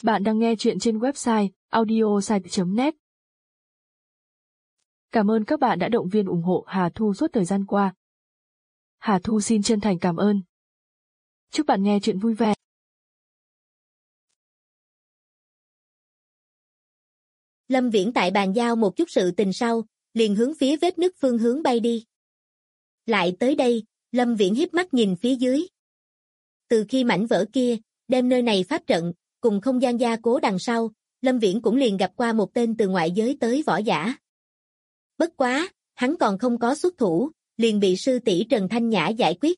Bạn đang nghe chuyện trên website audiosite.net. Cảm ơn các bạn đã động viên ủng hộ Hà Thu suốt thời gian qua. Hà Thu xin chân thành cảm ơn. Chúc bạn nghe chuyện vui vẻ. Lâm Viễn tại bàn giao một chút sự tình sau, liền hướng phía vết nứt phương hướng bay đi. Lại tới đây, Lâm Viễn híp mắt nhìn phía dưới. Từ khi mảnh vỡ kia, đem nơi này pháp trận, cùng không gian gia cố đằng sau, Lâm Viễn cũng liền gặp qua một tên từ ngoại giới tới võ giả. Bất quá, hắn còn không có xuất thủ, liền bị sư tỷ Trần Thanh Nhã giải quyết.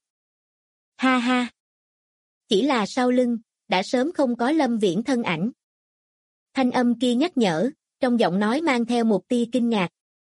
Ha ha! Chỉ là sau lưng, đã sớm không có Lâm Viễn thân ảnh. Thanh âm kia nhắc nhở, trong giọng nói mang theo một tia kinh ngạc.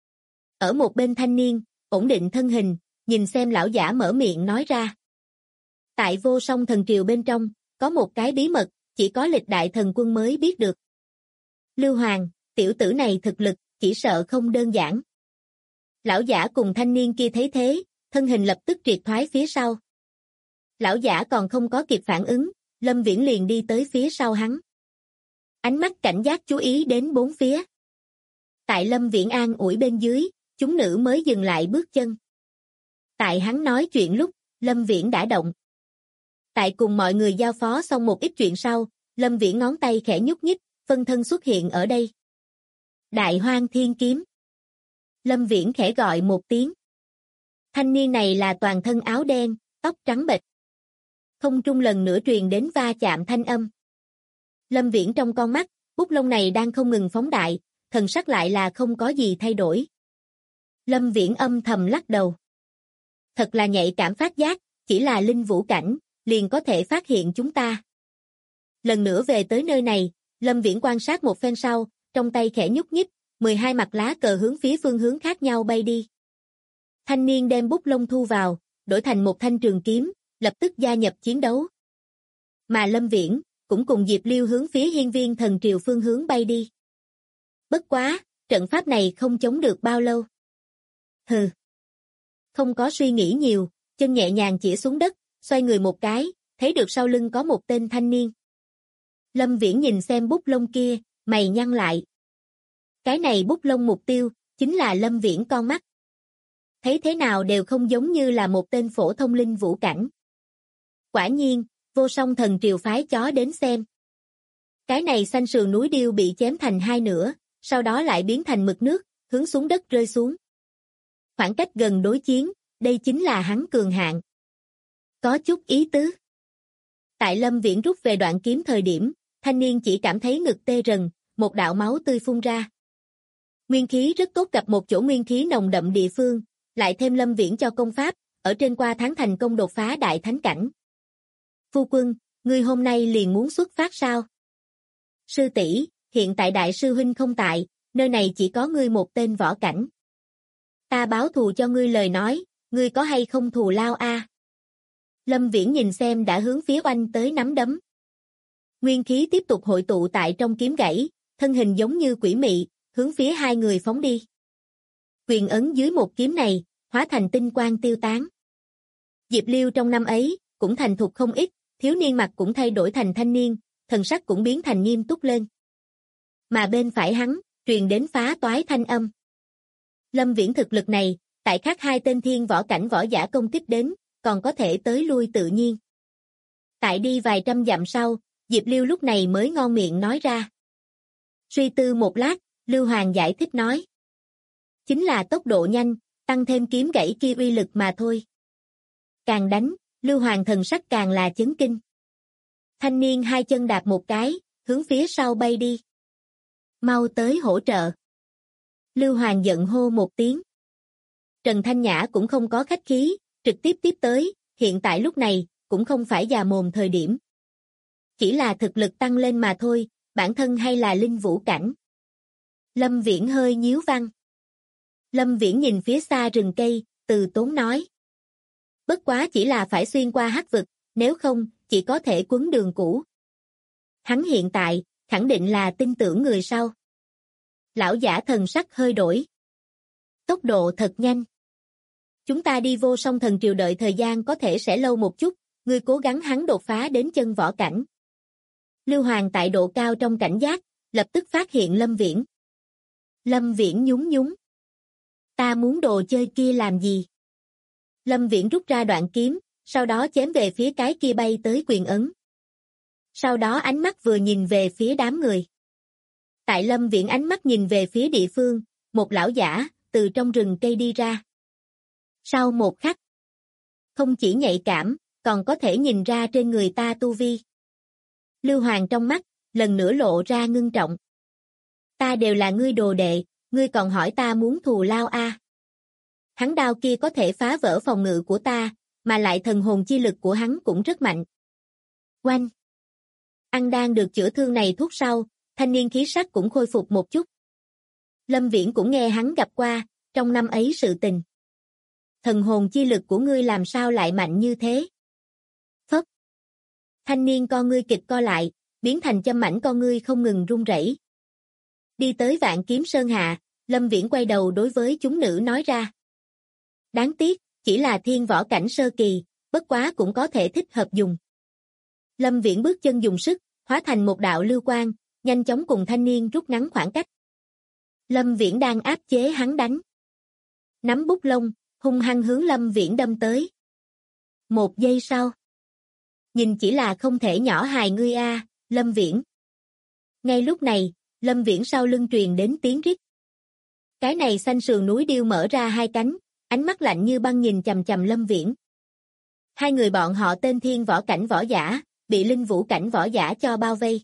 Ở một bên thanh niên, ổn định thân hình, nhìn xem lão giả mở miệng nói ra. Tại Vô Song Thần Triều bên trong, có một cái bí mật, chỉ có lịch đại thần quân mới biết được. Lưu Hoàng, tiểu tử này thực lực, chỉ sợ không đơn giản. Lão giả cùng thanh niên kia thấy thế, thân hình lập tức triệt thoái phía sau. Lão giả còn không có kịp phản ứng, Lâm Viễn liền đi tới phía sau hắn. Ánh mắt cảnh giác chú ý đến bốn phía. Tại Lâm Viễn an ủi bên dưới, chúng nữ mới dừng lại bước chân. Tại hắn nói chuyện lúc, Lâm Viễn đã động. Tại cùng mọi người giao phó xong một ít chuyện sau, Lâm Viễn ngón tay khẽ nhúc nhích, phân thân xuất hiện ở đây. Đại Hoang Thiên Kiếm. Lâm Viễn khẽ gọi một tiếng. Thanh niên này là toàn thân áo đen, tóc trắng bệch. Không trung lần nữa truyền đến va chạm thanh âm. Lâm Viễn trong con mắt, bút lông này đang không ngừng phóng đại, thần sắc lại là không có gì thay đổi. Lâm Viễn âm thầm lắc đầu. Thật là nhạy cảm phát giác, chỉ là linh vũ cảnh, liền có thể phát hiện chúng ta. Lần nữa về tới nơi này, Lâm Viễn quan sát một phen sau, trong tay khẽ nhúc nhích, 12 mặt lá cờ hướng phía phương hướng khác nhau bay đi. Thanh niên đem bút lông thu vào, đổi thành một thanh trường kiếm, lập tức gia nhập chiến đấu. Mà Lâm Viễn cũng cùng Diệp Liêu hướng phía Hiên Viên Thần Triều phương hướng bay đi. Bất quá, trận pháp này không chống được bao lâu. Hừ. Không có suy nghĩ nhiều, chân nhẹ nhàng chĩa xuống đất, xoay người một cái, thấy được sau lưng có một tên thanh niên. Lâm Viễn nhìn xem bút lông kia, mày nhăn lại. Cái này bút lông mục tiêu, chính là Lâm Viễn con mắt. Thấy thế nào đều không giống như là một tên phổ thông linh vũ cảnh. Quả nhiên, Vô Song Thần Triều phái chó đến xem. Cái này xanh sườn núi điêu bị chém thành hai nửa, sau đó lại biến thành mực nước, hướng xuống đất rơi xuống. Khoảng cách gần đối chiến, đây chính là hắn cường hạn. Có chút ý tứ. Tại Lâm Viễn rút về đoạn kiếm thời điểm, thanh niên chỉ cảm thấy ngực tê rần, một đạo máu tươi phun ra. Nguyên khí rất tốt, gặp một chỗ nguyên khí nồng đậm địa phương, lại thêm Lâm Viễn cho công pháp, ở trên qua tháng thành công đột phá đại thánh cảnh. Phu quân, ngươi hôm nay liền muốn xuất phát sao? Sư tỷ, hiện tại đại sư huynh không tại, nơi này chỉ có ngươi một tên võ cảnh. Ta báo thù cho ngươi lời nói, ngươi có hay không thù lao a? Lâm Viễn nhìn xem đã hướng phía oanh tới nắm đấm. Nguyên khí tiếp tục hội tụ tại trong kiếm gãy, thân hình giống như quỷ mị, hướng phía hai người phóng đi. Quyền ấn dưới một kiếm này, hóa thành tinh quang tiêu tán. Diệp Liêu trong năm ấy, cũng thành thục không ít, thiếu niên mặt cũng thay đổi thành thanh niên, thần sắc cũng biến thành nghiêm túc lên. Mà bên phải hắn, truyền đến phá toái thanh âm. Lâm Viễn thực lực này, tại khác hai tên thiên võ cảnh võ giả công kích đến, còn có thể tới lui tự nhiên. Tại đi vài trăm dặm sau, Diệp Liêu lúc này mới ngon miệng nói ra. Suy tư một lát, Lưu Hoàng giải thích nói. Chính là tốc độ nhanh, tăng thêm kiếm gãy kia uy lực mà thôi. Càng đánh, Lưu Hoàng thần sắc càng là chấn kinh. Thanh niên hai chân đạp một cái, hướng phía sau bay đi. Mau tới hỗ trợ. Lưu Hoàng giận hô một tiếng. Trần Thanh Nhã cũng không có khách khí, trực tiếp tiếp tới, hiện tại lúc này, cũng không phải già mồm thời điểm. Chỉ là thực lực tăng lên mà thôi, bản thân hay là linh vũ cảnh. Lâm Viễn hơi nhíu văn. Lâm Viễn nhìn phía xa rừng cây, từ tốn nói. Bất quá chỉ là phải xuyên qua hắc vực, nếu không, chỉ có thể quấn đường cũ. Hắn hiện tại, khẳng định là tin tưởng người sau. Lão giả thần sắc hơi đổi. Tốc độ thật nhanh. Chúng ta đi Vô Song Thần Triều đợi thời gian có thể sẽ lâu một chút, ngươi cố gắng hắn đột phá đến chân võ cảnh. Lưu Hoàng tại độ cao trong cảnh giác, lập tức phát hiện Lâm Viễn. Lâm Viễn nhún nhún. Ta muốn đồ chơi kia làm gì? Lâm Viễn rút ra đoạn kiếm, sau đó chém về phía cái kia bay tới quyền ấn. Sau đó ánh mắt vừa nhìn về phía đám người. Tại Lâm Viễn ánh mắt nhìn về phía địa phương, một lão giả, từ trong rừng cây đi ra. Sau một khắc, không chỉ nhạy cảm, còn có thể nhìn ra trên người ta tu vi. Lưu Hoàng trong mắt, lần nữa lộ ra ngưng trọng. Ta đều là ngươi đồ đệ, ngươi còn hỏi ta muốn thù lao a? Hắn đao kia có thể phá vỡ phòng ngự của ta, mà lại thần hồn chi lực của hắn cũng rất mạnh. Oanh! Ăn đang được chữa thương này thuốc sau, thanh niên khí sắc cũng khôi phục một chút. Lâm Viễn cũng nghe hắn gặp qua, trong năm ấy sự tình. Thần hồn chi lực của ngươi làm sao lại mạnh như thế? Phất! Thanh niên con ngươi kịch co lại, biến thành châm mảnh con ngươi không ngừng run rẩy. Đi tới Vạn Kiếm Sơn hạ, Lâm Viễn quay đầu đối với chúng nữ nói ra. Đáng tiếc, chỉ là thiên võ cảnh sơ kỳ, bất quá cũng có thể thích hợp dùng. Lâm Viễn bước chân dùng sức, hóa thành một đạo lưu quang, nhanh chóng cùng thanh niên rút ngắn khoảng cách. Lâm Viễn đang áp chế hắn đánh. Nắm bút lông, hung hăng hướng Lâm Viễn đâm tới. Một giây sau. Nhìn chỉ là không thể nhỏ hài ngươi a, Lâm Viễn. Ngay lúc này, Lâm Viễn sau lưng truyền đến tiếng rít. Cái này xanh sườn núi điêu mở ra hai cánh, ánh mắt lạnh như băng nhìn chằm chằm Lâm Viễn. Hai người bọn họ tên thiên võ cảnh võ giả, bị linh vũ cảnh võ giả cho bao vây.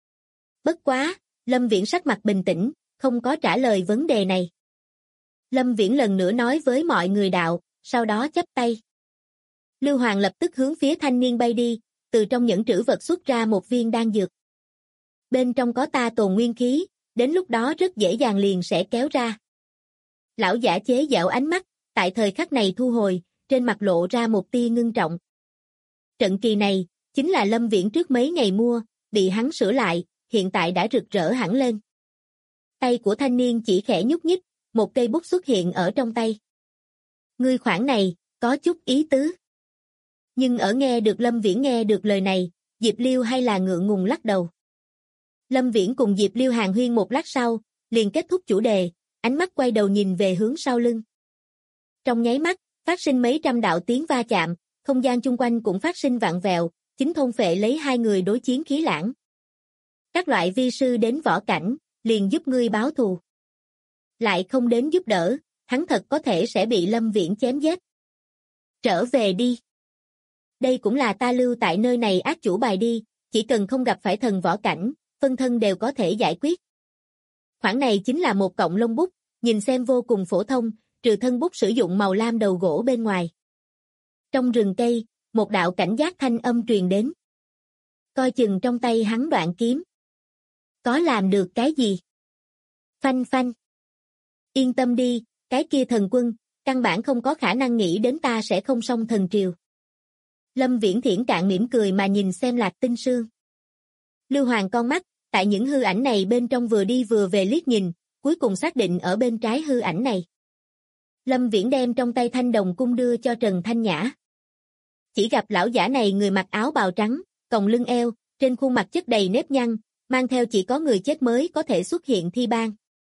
Bất quá, Lâm Viễn sắc mặt bình tĩnh, không có trả lời vấn đề này. Lâm Viễn lần nữa nói với mọi người đạo, sau đó chắp tay. Lưu Hoàng lập tức hướng phía thanh niên bay đi, từ trong nhẫn trữ vật xuất ra một viên đan dược. Bên trong có ta tồn nguyên khí, đến lúc đó rất dễ dàng liền sẽ kéo ra. Lão giả chế giễu ánh mắt, tại thời khắc này thu hồi, trên mặt lộ ra một tia ngưng trọng. Trận kỳ này, chính là Lâm Viễn trước mấy ngày mua, bị hắn sửa lại, hiện tại đã rực rỡ hẳn lên. Tay của thanh niên chỉ khẽ nhúc nhích, một cây bút xuất hiện ở trong tay. Ngươi khoản này, có chút ý tứ. Nhưng ở nghe được Lâm Viễn nghe được lời này, Diệp Liêu hay là ngượng ngùng lắc đầu. Lâm Viễn cùng Diệp Liêu hàn huyên một lát sau, liền kết thúc chủ đề, ánh mắt quay đầu nhìn về hướng sau lưng. Trong nháy mắt, phát sinh mấy trăm đạo tiếng va chạm, không gian chung quanh cũng phát sinh vạn vẹo, chính thôn phệ lấy hai người đối chiến khí lãng. Các loại vi sư đến võ cảnh, liền giúp ngươi báo thù. Lại không đến giúp đỡ, hắn thật có thể sẽ bị Lâm Viễn chém giết. Trở về đi. Đây cũng là ta lưu tại nơi này ác chủ bài đi, chỉ cần không gặp phải thần võ cảnh, phân thân đều có thể giải quyết. Khoản này chính là một cọng lông bút, nhìn xem vô cùng phổ thông, trừ thân bút sử dụng màu lam đầu gỗ bên ngoài. Trong rừng cây, một đạo cảnh giác thanh âm truyền đến. Coi chừng trong tay hắn đoạn kiếm. Có làm được cái gì? Phanh phanh. Yên tâm đi, cái kia thần quân, căn bản không có khả năng nghĩ đến ta sẽ không xông thần triều. Lâm Viễn thiển cạn mỉm cười mà nhìn xem Lạc Tinh Sương. Lưu Hoàng con mắt, tại những hư ảnh này bên trong vừa đi vừa về liếc nhìn, cuối cùng xác định ở bên trái hư ảnh này. Lâm Viễn đem trong tay thanh đồng cung đưa cho Trần Thanh Nhã. Chỉ gặp lão giả này người mặc áo bào trắng, còng lưng eo, trên khuôn mặt chất đầy nếp nhăn, mang theo chỉ có người chết mới có thể xuất hiện thi ban.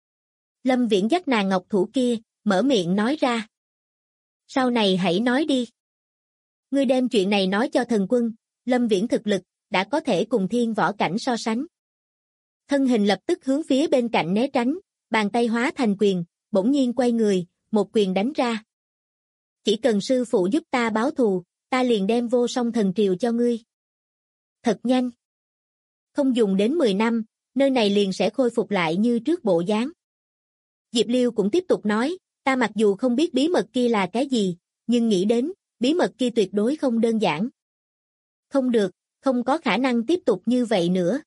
Lâm Viễn dắt nàng ngọc thủ kia, mở miệng nói ra. Sau này hãy nói đi. Ngươi đem chuyện này nói cho thần quân, Lâm Viễn thực lực, đã có thể cùng thiên võ cảnh so sánh. Thân hình lập tức hướng phía bên cạnh né tránh, bàn tay hóa thành quyền, bỗng nhiên quay người, một quyền đánh ra. Chỉ cần sư phụ giúp ta báo thù, ta liền đem vô song thần triều cho ngươi. Thật nhanh. Không dùng đến 10 năm, nơi này liền sẽ khôi phục lại như trước bộ dáng. Diệp Liêu cũng tiếp tục nói, ta mặc dù không biết bí mật kia là cái gì, nhưng nghĩ đến, bí mật kia tuyệt đối không đơn giản. Không được, không có khả năng tiếp tục như vậy nữa.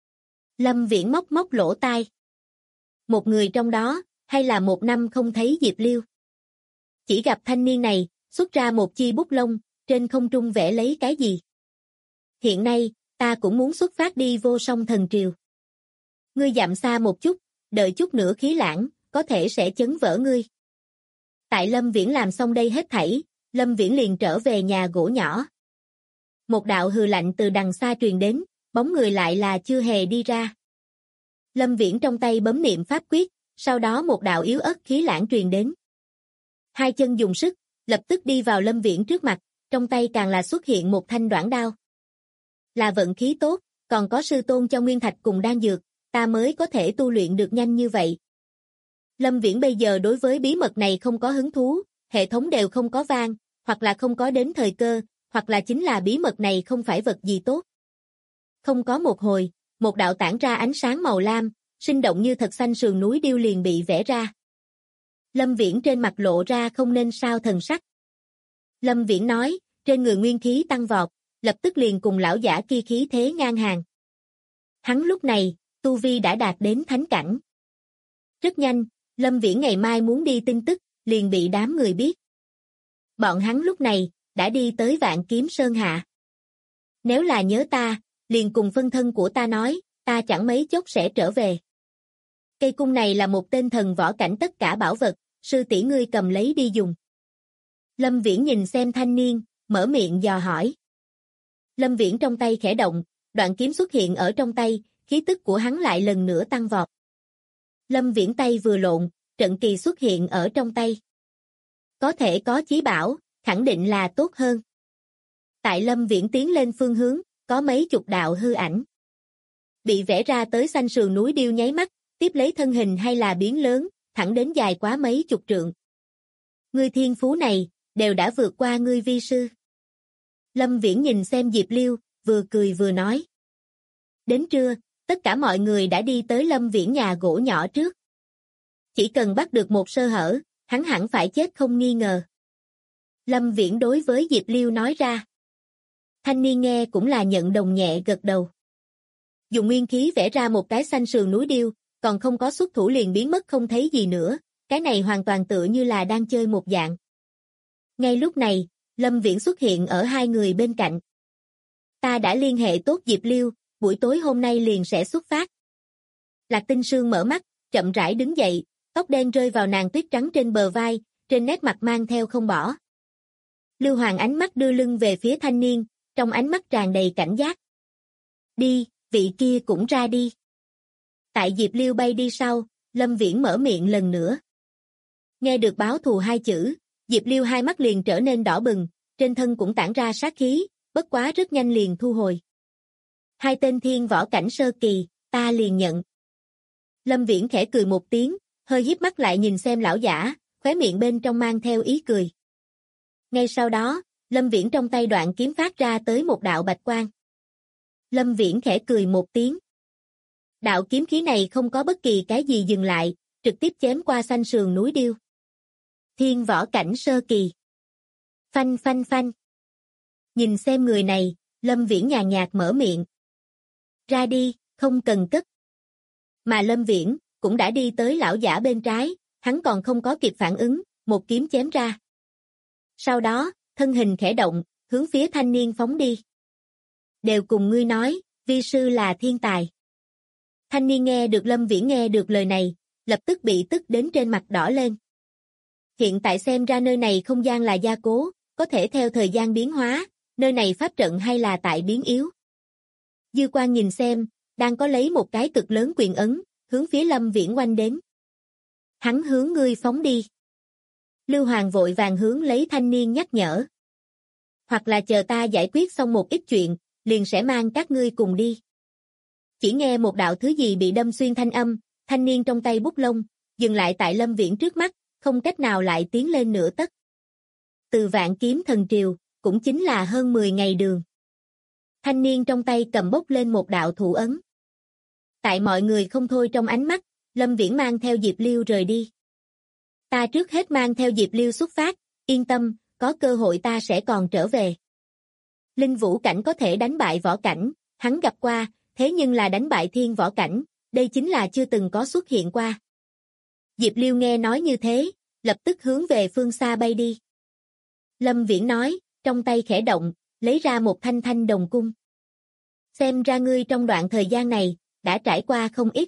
Lâm Viễn móc móc lỗ tai. Một người trong đó, hay là một năm không thấy Diệp Liêu. Chỉ gặp thanh niên này, xuất ra một chi bút lông, trên không trung vẽ lấy cái gì. Hiện nay, ta cũng muốn xuất phát đi vô song thần triều. Ngươi dặm xa một chút, đợi chút nữa khí lãng, có thể sẽ chấn vỡ ngươi. Tại Lâm Viễn làm xong đây hết thảy, Lâm Viễn liền trở về nhà gỗ nhỏ. Một đạo hừ lạnh từ đằng xa truyền đến, bóng người lại là chưa hề đi ra. Lâm Viễn trong tay bấm niệm pháp quyết, sau đó một đạo yếu ớt khí lãng truyền đến. Hai chân dùng sức, lập tức đi vào Lâm Viễn trước mặt, trong tay càng là xuất hiện một thanh đoản đao. Là vận khí tốt, còn có sư tôn cho nguyên thạch cùng đan dược, ta mới có thể tu luyện được nhanh như vậy. Lâm Viễn bây giờ đối với bí mật này không có hứng thú, hệ thống đều không có vang, hoặc là không có đến thời cơ, hoặc là chính là bí mật này không phải vật gì tốt. Không có một hồi, một đạo tản ra ánh sáng màu lam, sinh động như thật xanh sườn núi điêu liền bị vẽ ra. Lâm Viễn trên mặt lộ ra không nên sao thần sắc. Lâm Viễn nói, trên người nguyên khí tăng vọt, lập tức liền cùng lão giả kia khí thế ngang hàng. Hắn lúc này, tu vi đã đạt đến thánh cảnh. Rất nhanh, Lâm Viễn ngày mai muốn đi tin tức, liền bị đám người biết. Bọn hắn lúc này, đã đi tới Vạn Kiếm Sơn hạ. Nếu là nhớ ta, liền cùng phân thân của ta nói, ta chẳng mấy chốc sẽ trở về. Cây cung này là một tên thần võ cảnh tất cả bảo vật, sư tỷ ngươi cầm lấy đi dùng. Lâm Viễn nhìn xem thanh niên, mở miệng dò hỏi. Lâm Viễn trong tay khẽ động, đoạn kiếm xuất hiện ở trong tay, khí tức của hắn lại lần nữa tăng vọt. Lâm Viễn tay vừa lộn, trận kỳ xuất hiện ở trong tay. Có thể có chí bảo, khẳng định là tốt hơn. Tại Lâm Viễn tiến lên phương hướng, có mấy chục đạo hư ảnh. Bị vẽ ra tới xanh sườn núi điêu nháy mắt, tiếp lấy thân hình hay là biến lớn, thẳng đến dài quá mấy chục trượng. Ngươi thiên phú này, đều đã vượt qua ngươi vi sư. Lâm Viễn nhìn xem Diệp Liêu, vừa cười vừa nói. Đến trưa, tất cả mọi người đã đi tới Lâm Viễn nhà gỗ nhỏ trước. Chỉ cần bắt được một sơ hở, hắn hẳn phải chết không nghi ngờ. Lâm Viễn đối với Diệp Liêu nói ra. Thanh niên nghe cũng là nhận đồng nhẹ gật đầu. Dùng nguyên khí vẽ ra một cái xanh sườn núi điêu, còn không có xuất thủ liền biến mất không thấy gì nữa, cái này hoàn toàn tựa như là đang chơi một dạng. Ngay lúc này, Lâm Viễn xuất hiện ở hai người bên cạnh. Ta đã liên hệ tốt Diệp Liêu, buổi tối hôm nay liền sẽ xuất phát. Lạc Tinh Sương mở mắt, chậm rãi đứng dậy, tóc đen rơi vào nàng tuyết trắng trên bờ vai, trên nét mặt mang theo không bỏ. Lưu Hoàng ánh mắt đưa lưng về phía thanh niên, trong ánh mắt tràn đầy cảnh giác. Đi, vị kia cũng ra đi. Tại Diệp Liêu bay đi sau, Lâm Viễn mở miệng lần nữa. Nghe được báo thù hai chữ, Diệp Liêu hai mắt liền trở nên đỏ bừng, trên thân cũng tản ra sát khí, bất quá rất nhanh liền thu hồi. Hai tên thiên võ cảnh sơ kỳ, ta liền nhận. Lâm Viễn khẽ cười một tiếng, hơi híp mắt lại nhìn xem lão giả, khóe miệng bên trong mang theo ý cười. Ngay sau đó, Lâm Viễn trong tay đoạn kiếm phát ra tới một đạo bạch quang. Lâm Viễn khẽ cười một tiếng. Đạo kiếm khí này không có bất kỳ cái gì dừng lại, trực tiếp chém qua xanh sườn núi điêu. Thiên võ cảnh sơ kỳ. Phanh phanh phanh. Nhìn xem người này, Lâm Viễn nhàn nhạt mở miệng. Ra đi, không cần cất. Mà Lâm Viễn cũng đã đi tới lão giả bên trái, hắn còn không có kịp phản ứng, một kiếm chém ra. Sau đó, thân hình khẽ động, hướng phía thanh niên phóng đi. Đều cùng ngươi nói, vi sư là thiên tài. Thanh niên nghe được Lâm Viễn nghe được lời này, lập tức bị tức đến trên mặt đỏ lên. Hiện tại xem ra nơi này không gian là gia cố, có thể theo thời gian biến hóa, nơi này pháp trận hay là tại biến yếu. Dư Quan nhìn xem, đang có lấy một cái cực lớn quyền ấn, hướng phía Lâm Viễn oanh đến. Hắn hướng ngươi phóng đi. Lưu Hoàng vội vàng hướng lấy thanh niên nhắc nhở. Hoặc là chờ ta giải quyết xong một ít chuyện, liền sẽ mang các ngươi cùng đi. Chỉ nghe một đạo thứ gì bị đâm xuyên thanh âm, thanh niên trong tay bút lông, dừng lại tại Lâm Viễn trước mắt, không cách nào lại tiến lên nửa tấc. Từ Vạn Kiếm Thần Triều, cũng chính là hơn 10 ngày đường. Thanh niên trong tay cầm bốc lên một đạo thủ ấn. Tại mọi người không thôi trong ánh mắt, Lâm Viễn mang theo Diệp Liêu rời đi. Ta trước hết mang theo Diệp Liêu xuất phát, yên tâm, có cơ hội ta sẽ còn trở về. Linh vũ cảnh có thể đánh bại võ cảnh, hắn gặp qua, thế nhưng là đánh bại thiên võ cảnh, đây chính là chưa từng có xuất hiện qua. Diệp Liêu nghe nói như thế, lập tức hướng về phương xa bay đi. Lâm Viễn nói, trong tay khẽ động, lấy ra một thanh thanh đồng cung. Xem ra ngươi trong đoạn thời gian này, đã trải qua không ít.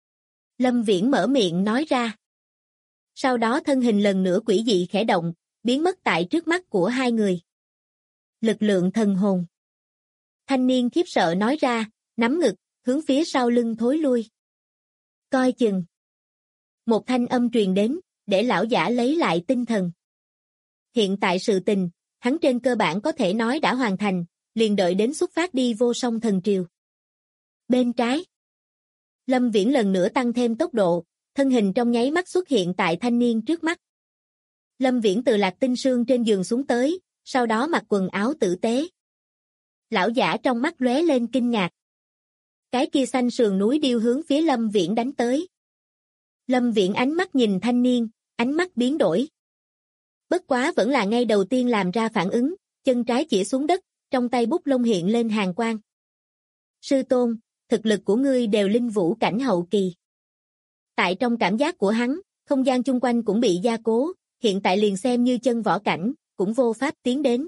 Lâm Viễn mở miệng nói ra. Sau đó thân hình lần nữa quỷ dị khẽ động, biến mất tại trước mắt của hai người. Lực lượng thần hồn. Thanh niên khiếp sợ nói ra, nắm ngực, hướng phía sau lưng thối lui. Coi chừng. Một thanh âm truyền đến, để lão giả lấy lại tinh thần. Hiện tại sự tình, hắn trên cơ bản có thể nói đã hoàn thành, liền đợi đến xuất phát đi Vô Song Thần Triều. Bên trái. Lâm Viễn lần nữa tăng thêm tốc độ, thân hình trong nháy mắt xuất hiện tại thanh niên trước mắt. Lâm Viễn từ Lạc Tinh Sương trên giường xuống tới, sau đó mặc quần áo tử tế. Lão giả trong mắt lóe lên kinh ngạc. Cái kia xanh sườn núi điêu hướng phía Lâm Viễn đánh tới. Lâm Viễn ánh mắt nhìn thanh niên, ánh mắt biến đổi. Bất quá vẫn là ngay đầu tiên làm ra phản ứng, chân trái chỉ xuống đất, trong tay bút lông hiện lên hàn quang. Sư tôn, thực lực của ngươi đều linh vũ cảnh hậu kỳ. Tại trong cảm giác của hắn, không gian chung quanh cũng bị gia cố, hiện tại liền xem như chân võ cảnh, cũng vô pháp tiến đến.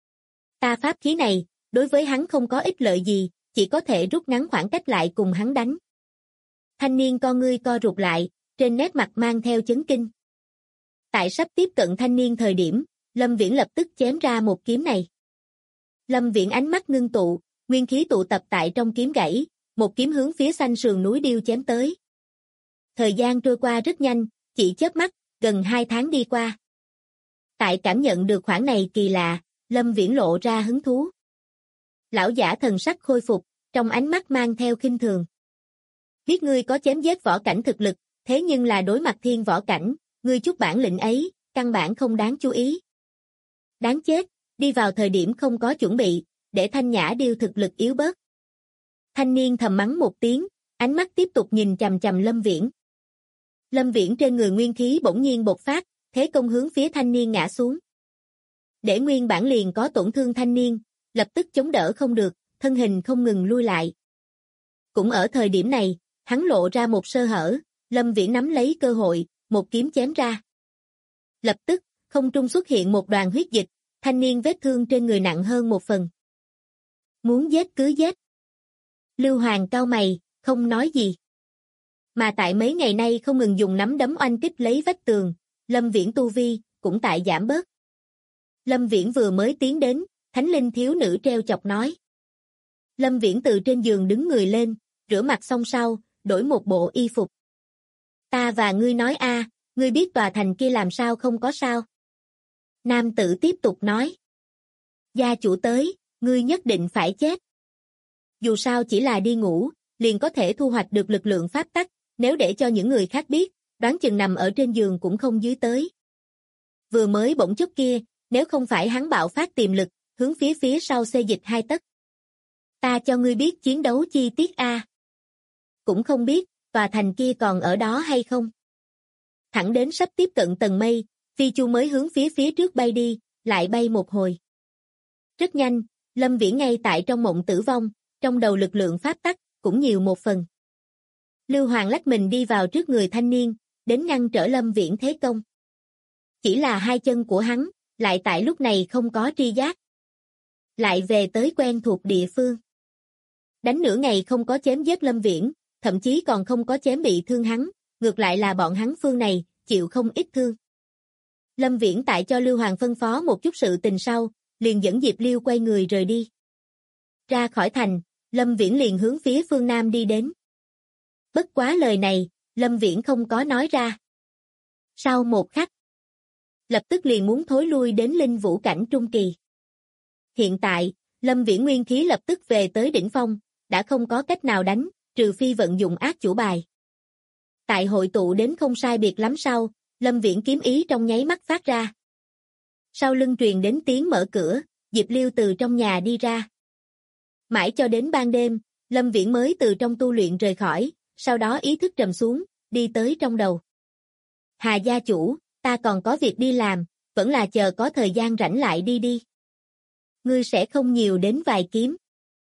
Ta pháp khí này, đối với hắn không có ích lợi gì, chỉ có thể rút ngắn khoảng cách lại cùng hắn đánh. Thanh niên con ngươi co rụt lại, trên nét mặt mang theo chấn kinh. Tại sắp tiếp cận thanh niên thời điểm, Lâm Viễn lập tức chém ra một kiếm này. Lâm Viễn ánh mắt ngưng tụ, nguyên khí tụ tập tại trong kiếm gãy, một kiếm hướng phía xanh sườn núi điêu chém tới. Thời gian trôi qua rất nhanh, chỉ chớp mắt, gần 2 tháng đi qua. Tại cảm nhận được khoảng này kỳ lạ, Lâm Viễn lộ ra hứng thú. Lão giả thần sắc khôi phục, trong ánh mắt mang theo khinh thường. Biết ngươi có chém giết võ cảnh thực lực, thế nhưng là đối mặt thiên võ cảnh, ngươi chút bản lĩnh ấy, căn bản không đáng chú ý. Đáng chết, đi vào thời điểm không có chuẩn bị, để Thanh Nhã điêu thực lực yếu bớt. Thanh niên thầm mắng một tiếng, ánh mắt tiếp tục nhìn chằm chằm Lâm Viễn. Lâm Viễn trên người nguyên khí bỗng nhiên bộc phát, thế công hướng phía thanh niên ngã xuống. Để nguyên bản liền có tổn thương thanh niên, lập tức chống đỡ không được, thân hình không ngừng lui lại. Cũng ở thời điểm này, hắn lộ ra một sơ hở, Lâm Viễn nắm lấy cơ hội, một kiếm chém ra. Lập tức, không trung xuất hiện một đoàn huyết dịch, thanh niên vết thương trên người nặng hơn 1 phần. Muốn giết cứ giết. Lưu Hoàng cau mày, không nói gì. Mà tại mấy ngày nay không ngừng dùng nắm đấm oanh kích lấy vách tường, Lâm Viễn tu vi, cũng tại giảm bớt. Lâm Viễn vừa mới tiến đến, Thánh Linh thiếu nữ treo chọc nói. Lâm Viễn từ trên giường đứng người lên, rửa mặt xong sau, đổi một bộ y phục. Ta và ngươi nói ngươi biết tòa thành kia làm sao không có sao. Nam tử tiếp tục nói. Gia chủ tới, ngươi nhất định phải chết. Dù sao chỉ là đi ngủ, liền có thể thu hoạch được lực lượng pháp tắc, nếu để cho những người khác biết, đoán chừng nằm ở trên giường cũng không dưới tới. Vừa mới bỗng chút kia, nếu không phải hắn bạo phát tiềm lực, hướng phía sau xê dịch 2 tấc. Ta cho ngươi biết chiến đấu chi tiết Cũng không biết, tòa thành kia còn ở đó hay không. Thẳng đến sắp tiếp cận tầng mây, phi chu mới hướng phía trước bay đi, lại bay một hồi. Rất nhanh, Lâm Viễn ngay tại trong mộng tử vong, trong đầu lực lượng pháp tắc, cũng nhiều 1 phần. Lưu Hoàng lách mình đi vào trước người thanh niên, đến ngăn trở Lâm Viễn thế công. Chỉ là 2 chân của hắn, lại tại lúc này không có tri giác. Lại về tới quen thuộc địa phương. Đánh nửa ngày không có chém giết Lâm Viễn, thậm chí còn không có chém bị thương hắn, ngược lại là bọn hắn phương này, chịu không ít thương. Lâm Viễn tại cho Lưu Hoàng phân phó một chút sự tình sau, liền dẫn Diệp Liêu quay người rời đi. Ra khỏi thành, Lâm Viễn liền hướng phía phương Nam đi đến. Bất quá lời này, Lâm Viễn không có nói ra. Sau một khắc, lập tức liền muốn thối lui đến linh vũ cảnh trung kỳ. Hiện tại, Lâm Viễn nguyên khí lập tức về tới đỉnh phong, đã không có cách nào đánh, trừ phi vận dụng ác chủ bài. Tại hội tụ đến không sai biệt lắm sau, Lâm Viễn kiếm ý trong nháy mắt phát ra. Sau lưng truyền đến tiếng mở cửa, Diệp Liêu từ trong nhà đi ra. Mãi cho đến ban đêm, Lâm Viễn mới từ trong tu luyện rời khỏi, sau đó ý thức trầm xuống, đi tới trong đầu. Hà gia chủ, ta còn có việc đi làm, vẫn là chờ có thời gian rảnh lại đi. Ngươi sẽ không nhiều đến vài kiếm.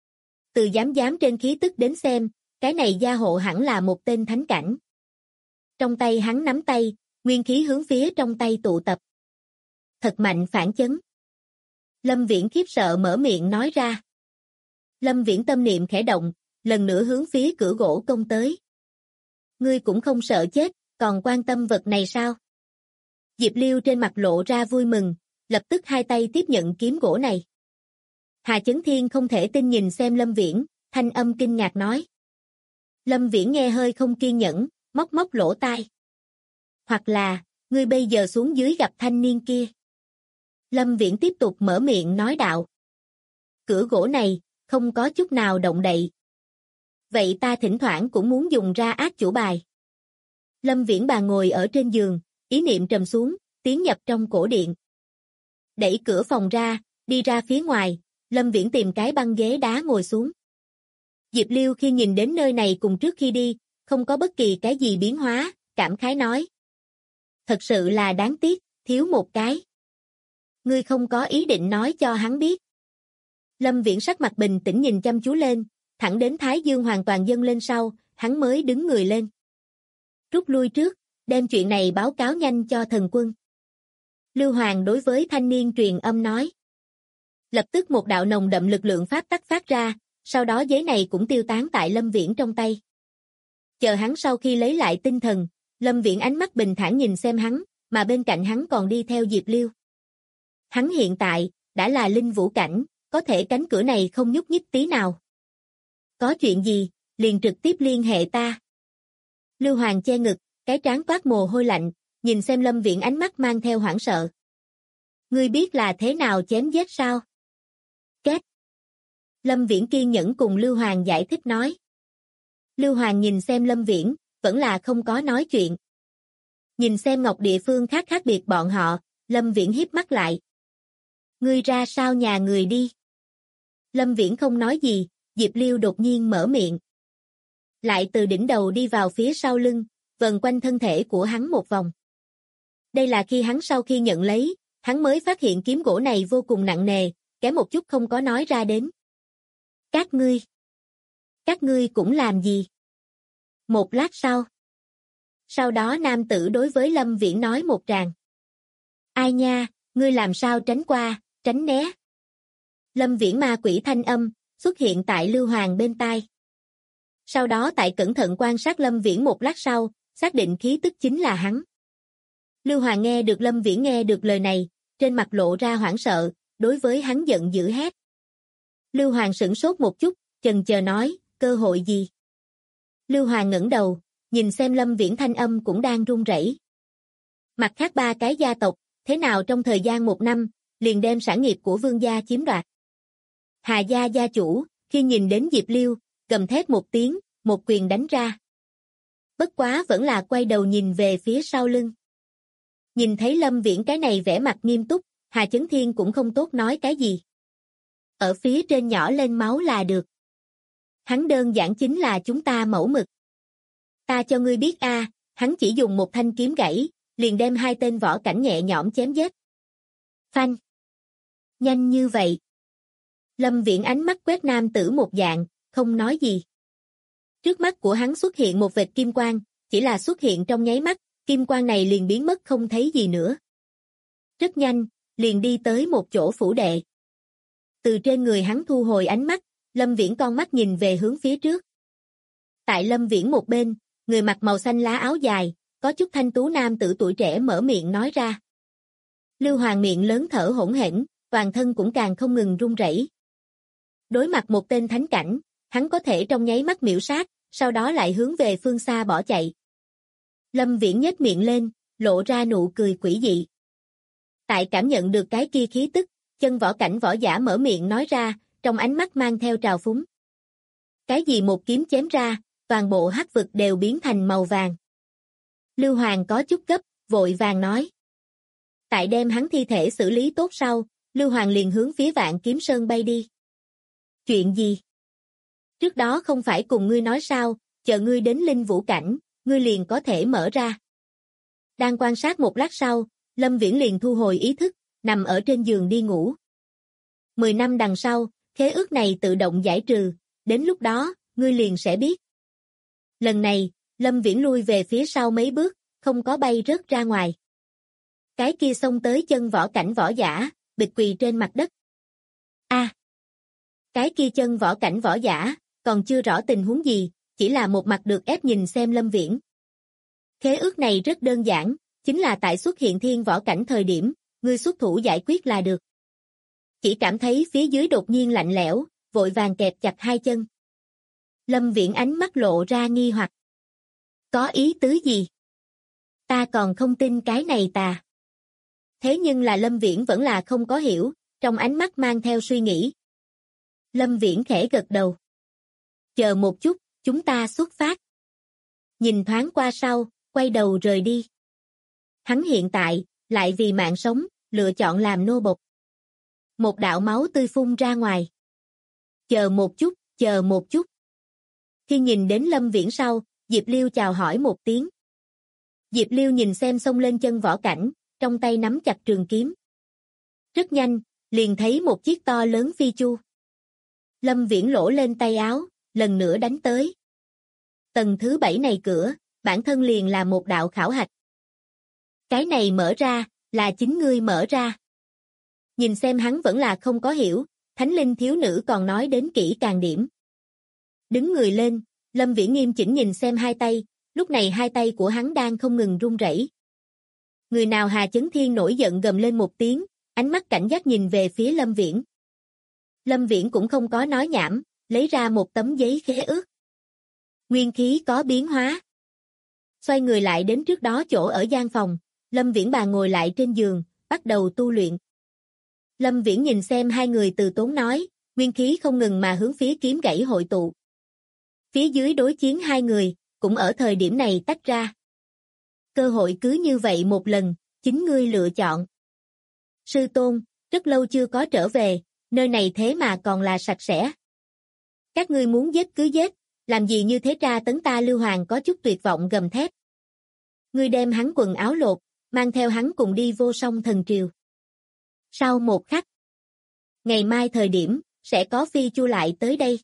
Từ giám trên khí tức đến xem, cái này gia hộ hẳn là một tên thánh cảnh. Trong tay hắn nắm tay, nguyên khí hướng phía trong tay tụ tập. Thật mạnh phản chấn. Lâm Viễn khiếp sợ mở miệng nói ra. Lâm Viễn tâm niệm khẽ động, lần nữa hướng phía cửa gỗ công tới. Ngươi cũng không sợ chết, còn quan tâm vật này sao? Diệp Liêu trên mặt lộ ra vui mừng, lập tức 2 tay tiếp nhận kiếm gỗ này. Hà Chấn Thiên không thể tin nhìn xem Lâm Viễn, thanh âm kinh ngạc nói. Lâm Viễn nghe hơi không kiên nhẫn, móc móc lỗ tai. Hoặc là, ngươi bây giờ xuống dưới gặp thanh niên kia. Lâm Viễn tiếp tục mở miệng nói đạo. Cửa gỗ này, không có chút nào động đậy. Vậy ta thỉnh thoảng cũng muốn dùng ra ác chủ bài. Lâm Viễn bà ngồi ở trên giường, ý niệm trầm xuống, tiến nhập trong cổ điện. Đẩy cửa phòng ra, đi ra phía ngoài, Lâm Viễn tìm cái băng ghế đá ngồi xuống. Diệp Liêu khi nhìn đến nơi này cùng trước khi đi, không có bất kỳ cái gì biến hóa, cảm khái nói. Thật sự là đáng tiếc, thiếu một cái. Ngươi không có ý định nói cho hắn biết. Lâm Viễn sắc mặt bình tĩnh nhìn chăm chú lên, thẳng đến Thái Dương hoàn toàn dâng lên sau, hắn mới đứng người lên. Rút lui trước, đem chuyện này báo cáo nhanh cho thần quân. Lưu Hoàng đối với thanh niên truyền âm nói. Lập tức một đạo nồng đậm lực lượng pháp tắc phát ra, sau đó giấy này cũng tiêu tán tại Lâm Viễn trong tay. Chờ hắn sau khi lấy lại tinh thần, Lâm Viễn ánh mắt bình thản nhìn xem hắn, mà bên cạnh hắn còn đi theo Diệp Liêu. Hắn hiện tại, đã là linh vũ cảnh, có thể cánh cửa này không nhúc nhích tí nào. Có chuyện gì, liền trực tiếp liên hệ ta. Lưu Hoàng che ngực, cái trán toát mồ hôi lạnh, nhìn xem Lâm Viễn ánh mắt mang theo hoảng sợ. Ngươi biết là thế nào chém giết sao? Kết. Lâm Viễn kiên nhẫn cùng Lưu Hoàng giải thích nói. Lưu Hoàng nhìn xem Lâm Viễn, vẫn là không có nói chuyện. Nhìn xem ngọc địa phương khác khác biệt bọn họ, Lâm Viễn híp mắt lại. Ngươi ra sao nhà người đi? Lâm Viễn không nói gì, Diệp Liêu đột nhiên mở miệng. Lại từ đỉnh đầu đi vào phía sau lưng, vần quanh thân thể của hắn một vòng. Đây là khi hắn sau khi nhận lấy, hắn mới phát hiện kiếm gỗ này vô cùng nặng nề, kém một chút không có nói ra đến. Các ngươi cũng làm gì? Một lát sau đó nam tử đối với Lâm Viễn nói một tràng. Ai nha, ngươi làm sao tránh qua, tránh né. Lâm Viễn ma quỷ thanh âm, xuất hiện tại Lưu Hoàng bên tai. Sau đó tại cẩn thận quan sát Lâm Viễn một lát sau, xác định khí tức chính là hắn. Lưu Hoàng nghe được Lâm Viễn nghe được lời này, trên mặt lộ ra hoảng sợ, đối với hắn giận dữ hét. Lưu Hoàng sửng sốt một chút, chần chờ nói, cơ hội gì? Lưu Hoàng ngẩng đầu, nhìn xem Lâm Viễn thanh âm cũng đang run rẩy. Mặt khác ba cái gia tộc, thế nào trong thời gian một năm, liền đem sản nghiệp của vương gia chiếm đoạt. Hà gia gia chủ, khi nhìn đến Diệp Liêu, gầm thét một tiếng, một quyền đánh ra. Bất quá vẫn là quay đầu nhìn về phía sau lưng. Nhìn thấy Lâm Viễn cái này vẻ mặt nghiêm túc, Hà Chấn Thiên cũng không tốt nói cái gì. Ở phía trên nhỏ lên máu là được. Hắn đơn giản chính là chúng ta mẫu mực. Ta cho ngươi biết a, hắn chỉ dùng một thanh kiếm gãy, liền đem hai tên võ cảnh nhẹ nhõm chém giết. Phanh. Nhanh như vậy. Lâm Viễn ánh mắt quét nam tử một dạng, không nói gì. Trước mắt của hắn xuất hiện một vệt kim quang, chỉ là xuất hiện trong nháy mắt, kim quang này liền biến mất không thấy gì nữa. Rất nhanh, liền đi tới một chỗ phủ đệ. Từ trên người hắn thu hồi ánh mắt, Lâm Viễn con mắt nhìn về hướng phía trước. Tại Lâm Viễn một bên, người mặc màu xanh lá áo dài, có chút thanh tú nam tử tuổi trẻ mở miệng nói ra. Lưu Hoàng miệng lớn thở hổn hển, toàn thân cũng càng không ngừng run rẩy. Đối mặt một tên thánh cảnh, hắn có thể trong nháy mắt miểu sát, sau đó lại hướng về phương xa bỏ chạy. Lâm Viễn nhếch miệng lên, lộ ra nụ cười quỷ dị. Tại cảm nhận được cái kia khí tức, chân võ cảnh võ giả mở miệng nói ra, trong ánh mắt mang theo trào phúng. Cái gì một kiếm chém ra, toàn bộ hắc vực đều biến thành màu vàng. Lưu Hoàng có chút gấp, vội vàng nói. Tại đem hắn thi thể xử lý tốt sau, Lưu Hoàng liền hướng phía Vạn Kiếm Sơn bay đi. Chuyện gì? Trước đó không phải cùng ngươi nói sao, chờ ngươi đến linh vũ cảnh, ngươi liền có thể mở ra. Đang quan sát một lát sau, Lâm Viễn liền thu hồi ý thức, nằm ở trên giường đi ngủ. 10 năm đằng sau, khế ước này tự động giải trừ, đến lúc đó, ngươi liền sẽ biết. Lần này, Lâm Viễn lui về phía sau mấy bước, không có bay rớt ra ngoài. Cái kia xông tới chân võ cảnh võ giả, bịch quỳ trên mặt đất. A, cái kia chân võ cảnh võ giả, còn chưa rõ tình huống gì, chỉ là một mặt được ép nhìn xem Lâm Viễn. Khế ước này rất đơn giản, chính là tại xuất hiện thiên võ cảnh thời điểm, ngươi xuất thủ giải quyết là được. Chỉ cảm thấy phía dưới đột nhiên lạnh lẽo, vội vàng kẹp chặt hai chân. Lâm Viễn ánh mắt lộ ra nghi hoặc. Có ý tứ gì? Ta còn không tin cái này tà. Thế nhưng là Lâm Viễn vẫn là không có hiểu, trong ánh mắt mang theo suy nghĩ. Lâm Viễn khẽ gật đầu. Chờ một chút, chúng ta xuất phát. Nhìn thoáng qua sau, quay đầu rời đi. Hắn hiện tại, lại vì mạng sống, lựa chọn làm nô bộc. Một đạo máu tươi phun ra ngoài. Chờ một chút, chờ một chút. Khi nhìn đến Lâm Viễn sau, Diệp Liêu chào hỏi một tiếng. Diệp Liêu nhìn xem xông lên chân Võ Cảnh, trong tay nắm chặt trường kiếm. Rất nhanh, liền thấy một chiếc to lớn phi chu. Lâm Viễn lỗ lên tay áo, lần nữa đánh tới. Tầng thứ 7 này cửa, bản thân liền là một đạo khảo hạch. Cái này mở ra, là chính ngươi mở ra. Nhìn xem hắn vẫn là không có hiểu, Thánh Linh thiếu nữ còn nói đến kỹ càng điểm. Đứng người lên, Lâm Viễn nghiêm chỉnh nhìn xem hai tay, lúc này hai tay của hắn đang không ngừng run rẩy. Người nào Hà Chấn Thiên nổi giận gầm lên một tiếng, ánh mắt cảnh giác nhìn về phía Lâm Viễn. Lâm Viễn cũng không có nói nhảm, lấy ra một tấm giấy khế ước. Nguyên khí có biến hóa. Xoay người lại đến trước đó chỗ ở gian phòng, Lâm Viễn bà ngồi lại trên giường, bắt đầu tu luyện. Lâm Viễn nhìn xem hai người từ tốn nói, nguyên khí không ngừng mà hướng phía kiếm gãy hội tụ. Phía dưới đối chiến hai người, cũng ở thời điểm này tách ra. Cơ hội cứ như vậy một lần, chính ngươi lựa chọn. Sư tôn, rất lâu chưa có trở về, nơi này thế mà còn là sạch sẽ. Các ngươi muốn giết cứ giết, làm gì như thế tra tấn ta? Lưu Hoàng có chút tuyệt vọng gầm thét. Ngươi đem hắn quần áo lột, mang theo hắn cùng đi Vô Song Thần Triều. Sau một khắc, ngày mai thời điểm, sẽ có phi chu lại tới đây.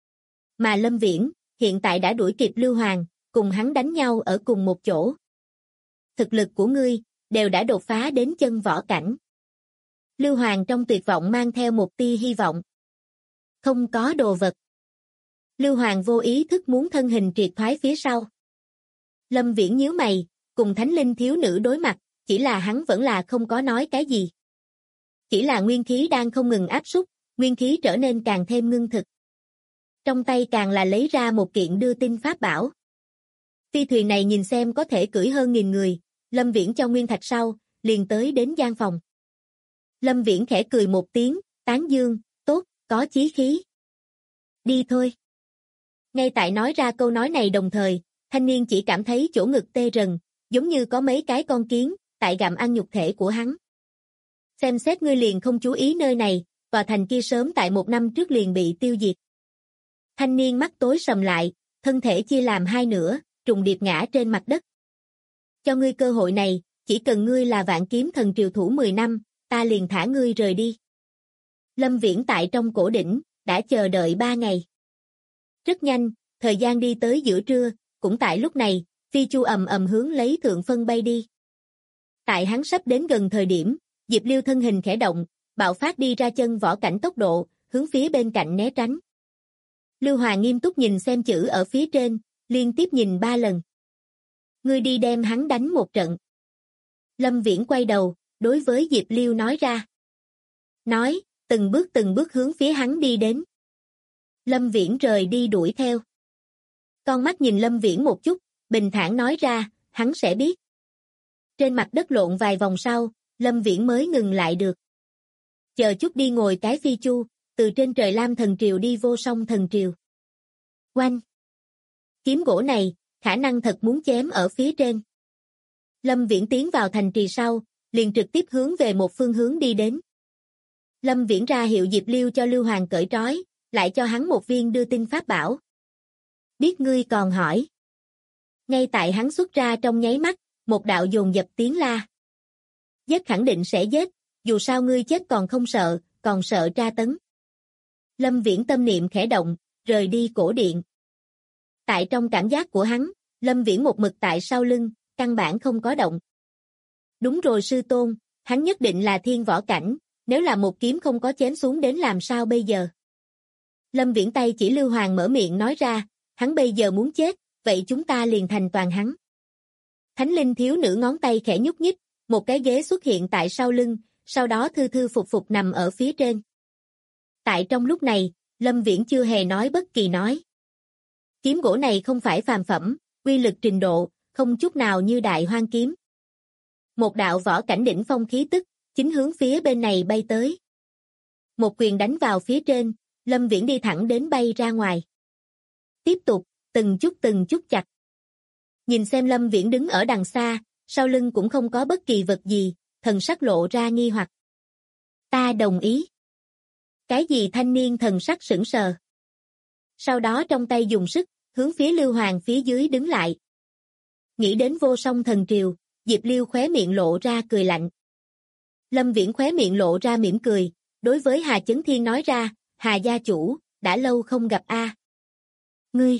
Mà Lâm Viễn, hiện tại đã đuổi kịp Lưu Hoàng, cùng hắn đánh nhau ở cùng một chỗ. Thực lực của ngươi, đều đã đột phá đến chân võ cảnh. Lưu Hoàng trong tuyệt vọng mang theo một tia hy vọng. Không có đồ vật. Lưu Hoàng vô ý thức muốn thân hình triệt thoái phía sau. Lâm Viễn nhíu mày, cùng Thánh Linh thiếu nữ đối mặt, chỉ là hắn vẫn là không có nói cái gì. Chỉ là nguyên khí đang không ngừng áp súc, nguyên khí trở nên càng thêm ngưng thực. Trong tay càng là lấy ra một kiện đưa tin pháp bảo. Phi thuyền này nhìn xem có thể cưỡi hơn 1000 người, Lâm Viễn cho nguyên thạch sau, liền tới đến gian phòng. Lâm Viễn khẽ cười một tiếng, tán dương, tốt, có chí khí. Đi thôi. Ngay tại nói ra câu nói này đồng thời, thanh niên chỉ cảm thấy chỗ ngực tê rần, giống như có mấy cái con kiến, tại gặm ăn nhục thể của hắn. Xem xét ngươi liền không chú ý nơi này, tòa thành kia sớm tại 1 năm trước liền bị tiêu diệt. Thanh niên mắt tối sầm lại, thân thể chia làm hai nửa, trùng điệp ngã trên mặt đất. Cho ngươi cơ hội này, chỉ cần ngươi là Vạn Kiếm Thần Triều thủ 10 năm, ta liền thả ngươi rời đi. Lâm Viễn tại trong cổ đỉnh, đã chờ đợi 3 ngày. Rất nhanh, thời gian đi tới giữa trưa, cũng tại lúc này, phi chu ầm ầm hướng lấy thượng phân bay đi. Tại hắn sắp đến gần thời điểm, Diệp Liêu thân hình khẽ động, bạo phát đi ra chân võ cảnh tốc độ, hướng phía bên cạnh né tránh. Lưu Hòa nghiêm túc nhìn xem chữ ở phía trên, liên tiếp nhìn 3 lần. Ngươi đi đem hắn đánh một trận. Lâm Viễn quay đầu, đối với Diệp Liêu nói ra. Nói, từng bước hướng phía hắn đi đến. Lâm Viễn rời đi đuổi theo. Con mắt nhìn Lâm Viễn một chút, bình thản nói ra, hắn sẽ biết. Trên mặt đất lộn vài vòng sau, Lâm Viễn mới ngừng lại được. Chờ chút đi ngồi cái phi chu, từ trên trời Lam Thần Triều đi Vô Song Thần Triều. Oanh! Kiếm gỗ này, khả năng thật muốn chém ở phía trên. Lâm Viễn tiến vào thành trì sau, liền trực tiếp hướng về một phương hướng đi đến. Lâm Viễn ra hiệu Diệp Liêu cho Lưu Hoàng cởi trói, lại cho hắn một viên đưa tin pháp bảo. Biết ngươi còn hỏi. Ngay tại hắn xuất ra trong nháy mắt, một đạo dồn dập tiếng la. Giết khẳng định sẽ giết, dù sao ngươi chết còn không sợ, còn sợ tra tấn. Lâm Viễn tâm niệm khẽ động, rời đi cổ điện. Tại trong cảm giác của hắn, Lâm Viễn một mực tại sau lưng, căn bản không có động. Đúng rồi sư tôn, hắn nhất định là thiên võ cảnh, nếu là một kiếm không có chém xuống đến làm sao bây giờ? Lâm Viễn tay chỉ Lưu Hoàng mở miệng nói ra, hắn bây giờ muốn chết, vậy chúng ta liền thành toàn hắn. Thánh Linh thiếu nữ ngón tay khẽ nhúc nhích, một cái ghế xuất hiện tại sau lưng, sau đó thư thư phục phục nằm ở phía trên. Tại trong lúc này, Lâm Viễn chưa hề nói bất kỳ nói. Kiếm gỗ này không phải phàm phẩm, uy lực trình độ, không chút nào như Đại Hoang kiếm. Một đạo võ cảnh đỉnh phong khí tức, chính hướng phía bên này bay tới. Một quyền đánh vào phía trên, Lâm Viễn đi thẳng đến bay ra ngoài. Tiếp tục, từng chút chặt. Nhìn xem Lâm Viễn đứng ở đằng xa, sau lưng cũng không có bất kỳ vật gì, thần sắc lộ ra nghi hoặc. Ta đồng ý. Cái gì? Thanh niên thần sắc sững sờ. Sau đó trong tay dùng sức, hướng phía Lưu Hoàng phía dưới đứng lại. Nghĩ đến vô song thần triều, Diệp Lưu khóe miệng lộ ra cười lạnh. Lâm Viễn khóe miệng lộ ra mỉm cười, đối với Hà Chấn Thiên nói ra, Hà gia chủ, đã lâu không gặp a. Ngươi.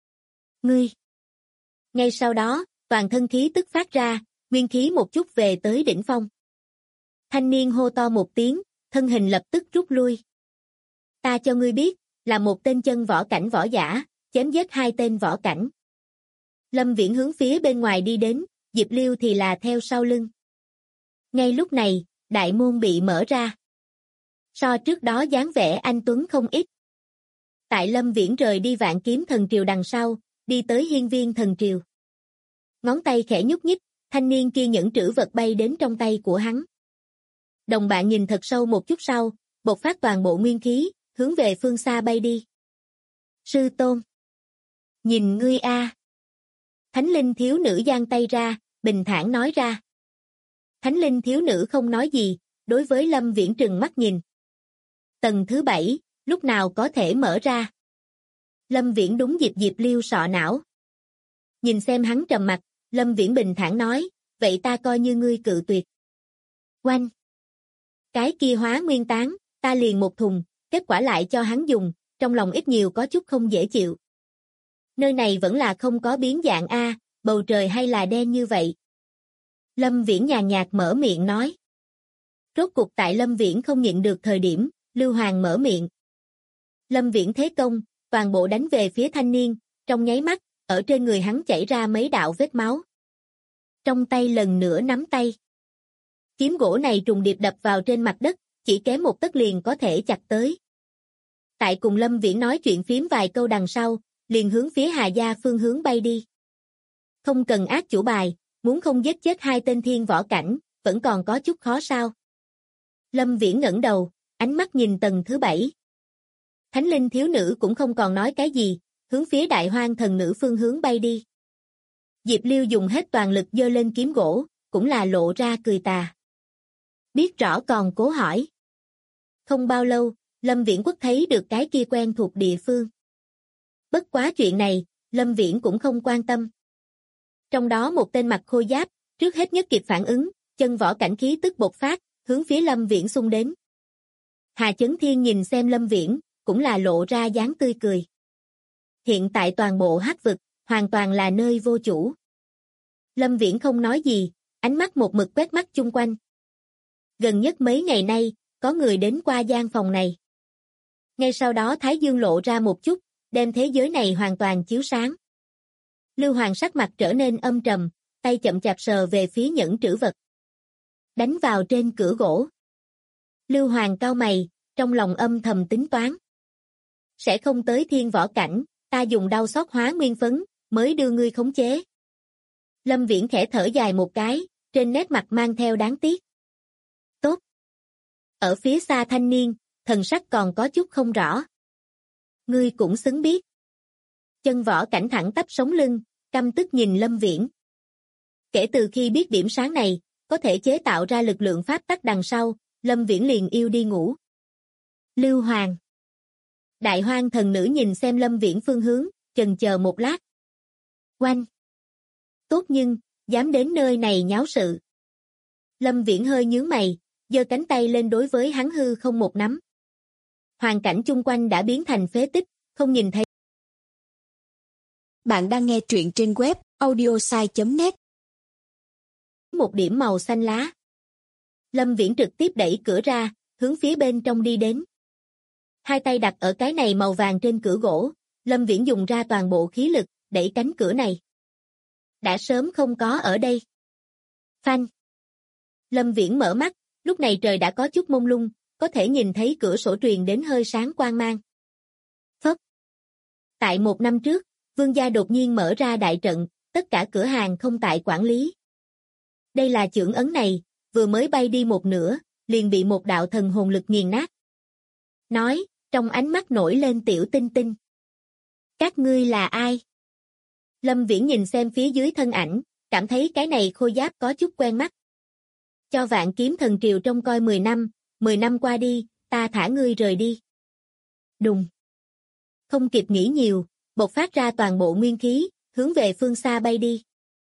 Ngay sau đó, toàn thân khí tức phát ra, nguyên khí một chút về tới đỉnh phong. Thanh niên hô to một tiếng, thân hình lập tức rút lui. Ta cho ngươi biết, là một tên chân võ cảnh võ giả, chém giết 2 tên võ cảnh. Lâm Viễn hướng phía bên ngoài đi đến, Diệp Lưu thì là theo sau lưng. Ngay lúc này, đại môn bị mở ra. So trước đó dáng vẻ anh tuấn không ít. Tại Lâm Viễn rời đi Vạn Kiếm Thần Triều đằng sau, đi tới Hiên Viên Thần Triều. Ngón tay khẽ nhúc nhích, thanh niên kia nhẫn trữ vật bay đến trong tay của hắn. Đồng bạn nhìn thật sâu một chút sau, bộc phát toàn bộ nguyên khí, hướng về phương xa bay đi. Sư tôn. Nhìn ngươi a. Thánh linh thiếu nữ giang tay ra, bình thản nói ra. Thánh linh thiếu nữ không nói gì, đối với Lâm Viễn trừng mắt nhìn. Tầng thứ 7, lúc nào có thể mở ra? Lâm Viễn đúng Diệp Lưu sọ não. Nhìn xem hắn trầm mặt, Lâm Viễn bình thản nói, vậy ta coi như ngươi cự tuyệt. Oanh! Cái kia hóa nguyên tán, ta liền một thùng, kết quả lại cho hắn dùng, trong lòng ít nhiều có chút không dễ chịu. Nơi này vẫn là không có biến dạng a, bầu trời hay là đen như vậy. Lâm Viễn nhàn nhạt mở miệng nói. Rốt cục tại Lâm Viễn không nhịn được thời điểm, Lưu Hoàng mở miệng. Lâm Viễn thế công, toàn bộ đánh về phía thanh niên, trong nháy mắt, ở trên người hắn chảy ra mấy đạo vết máu. Trong tay lần nữa nắm tay. Kiếm gỗ này trùng điệp đập vào trên mặt đất, chỉ kém một tấc liền có thể chặt tới. Tại cùng Lâm Viễn nói chuyện phím vài câu đằng sau, liền hướng phía Hà gia phương hướng bay đi. Không cần ác chủ bài, muốn không giết chết 2 tên thiên võ cảnh, vẫn còn có chút khó sao. Lâm Viễn ngẩng đầu, ánh mắt nhìn tầng thứ 7. Thánh linh thiếu nữ cũng không còn nói cái gì, hướng phía Đại Hoang thần nữ phương hướng bay đi. Diệp Lưu dùng hết toàn lực giơ lên kiếm gỗ, cũng là lộ ra cười tà. Biết rõ còn cố hỏi. Không bao lâu, Lâm Viễn Quốc thấy được cái kia quen thuộc địa phương. Bất quá chuyện này, Lâm Viễn cũng không quan tâm. Trong đó một tên mặc khôi giáp, trước hết nhất kịp phản ứng, chân võ cảnh khí tức bộc phát, hướng phía Lâm Viễn xung đến. Hà Chấn Thiên nhìn xem Lâm Viễn, cũng là lộ ra dáng tươi cười. Hiện tại toàn bộ Hắc vực, hoàn toàn là nơi vô chủ. Lâm Viễn không nói gì, ánh mắt một mực quét mắt chung quanh. Gần nhất mấy ngày nay, có người đến qua gian phòng này. Ngay sau đó Thái Dương lộ ra một chút, đem thế giới này hoàn toàn chiếu sáng. Lưu Hoàng sắc mặt trở nên âm trầm, tay chậm chạp sờ về phía nhẫn trữ vật. Đánh vào trên cửa gỗ. Lưu Hoàng cau mày, trong lòng âm thầm tính toán. Sẽ không tới thiên võ cảnh, ta dùng đau xót hóa nguyên phấn, mới đưa ngươi khống chế. Lâm Viễn khẽ thở dài một cái, trên nét mặt mang theo đáng tiếc. Tốt. Ở phía xa thanh niên, thần sắc còn có chút không rõ. Ngươi cũng xứng biết. Chân võ cảnh thẳng tắp sống lưng, căm tức nhìn Lâm Viễn. Kể từ khi biết điểm sáng này, có thể chế tạo ra lực lượng pháp tắc đằng sau, Lâm Viễn liền yêu đi ngủ. Lưu Hoàng. Đại Hoang thần nữ nhìn xem Lâm Viễn phương hướng, chần chờ một lát. Oanh. Tốt nhưng, dám đến nơi này nháo sự. Lâm Viễn hơi nhướng mày, giơ cánh tay lên đối với hắn hư không một nắm. Hoàn cảnh chung quanh đã biến thành phế tích, không nhìn thấy. Bạn đang nghe truyện trên web audiosai.net. Một điểm màu xanh lá. Lâm Viễn trực tiếp đẩy cửa ra, hướng phía bên trong đi đến. Hai tay đặt ở cái này màu vàng trên cửa gỗ, Lâm Viễn dùng ra toàn bộ khí lực, đẩy cánh cửa này. Đã sớm không có ở đây. Phanh. Lâm Viễn mở mắt, lúc này trời đã có chút mông lung, có thể nhìn thấy cửa sổ truyền đến hơi sáng quang mang. Phất. Tại 1 năm trước, Vương gia đột nhiên mở ra đại trận, tất cả cửa hàng không tại quản lý. Đây là chưởng ấn này, vừa mới bay đi một nửa, liền bị một đạo thần hồn lực nghiền nát. Nói, trong ánh mắt nổi lên tiểu tinh tinh. Các ngươi là ai? Lâm Viễn nhìn xem phía dưới thân ảnh, cảm thấy cái này khôi giáp có chút quen mắt. Cho Vạn Kiếm Thần Triều trông coi 10 năm qua đi, ta thả ngươi rời đi. Đùng. Không kịp nghĩ nhiều, bộc phát ra toàn bộ nguyên khí, hướng về phương xa bay đi.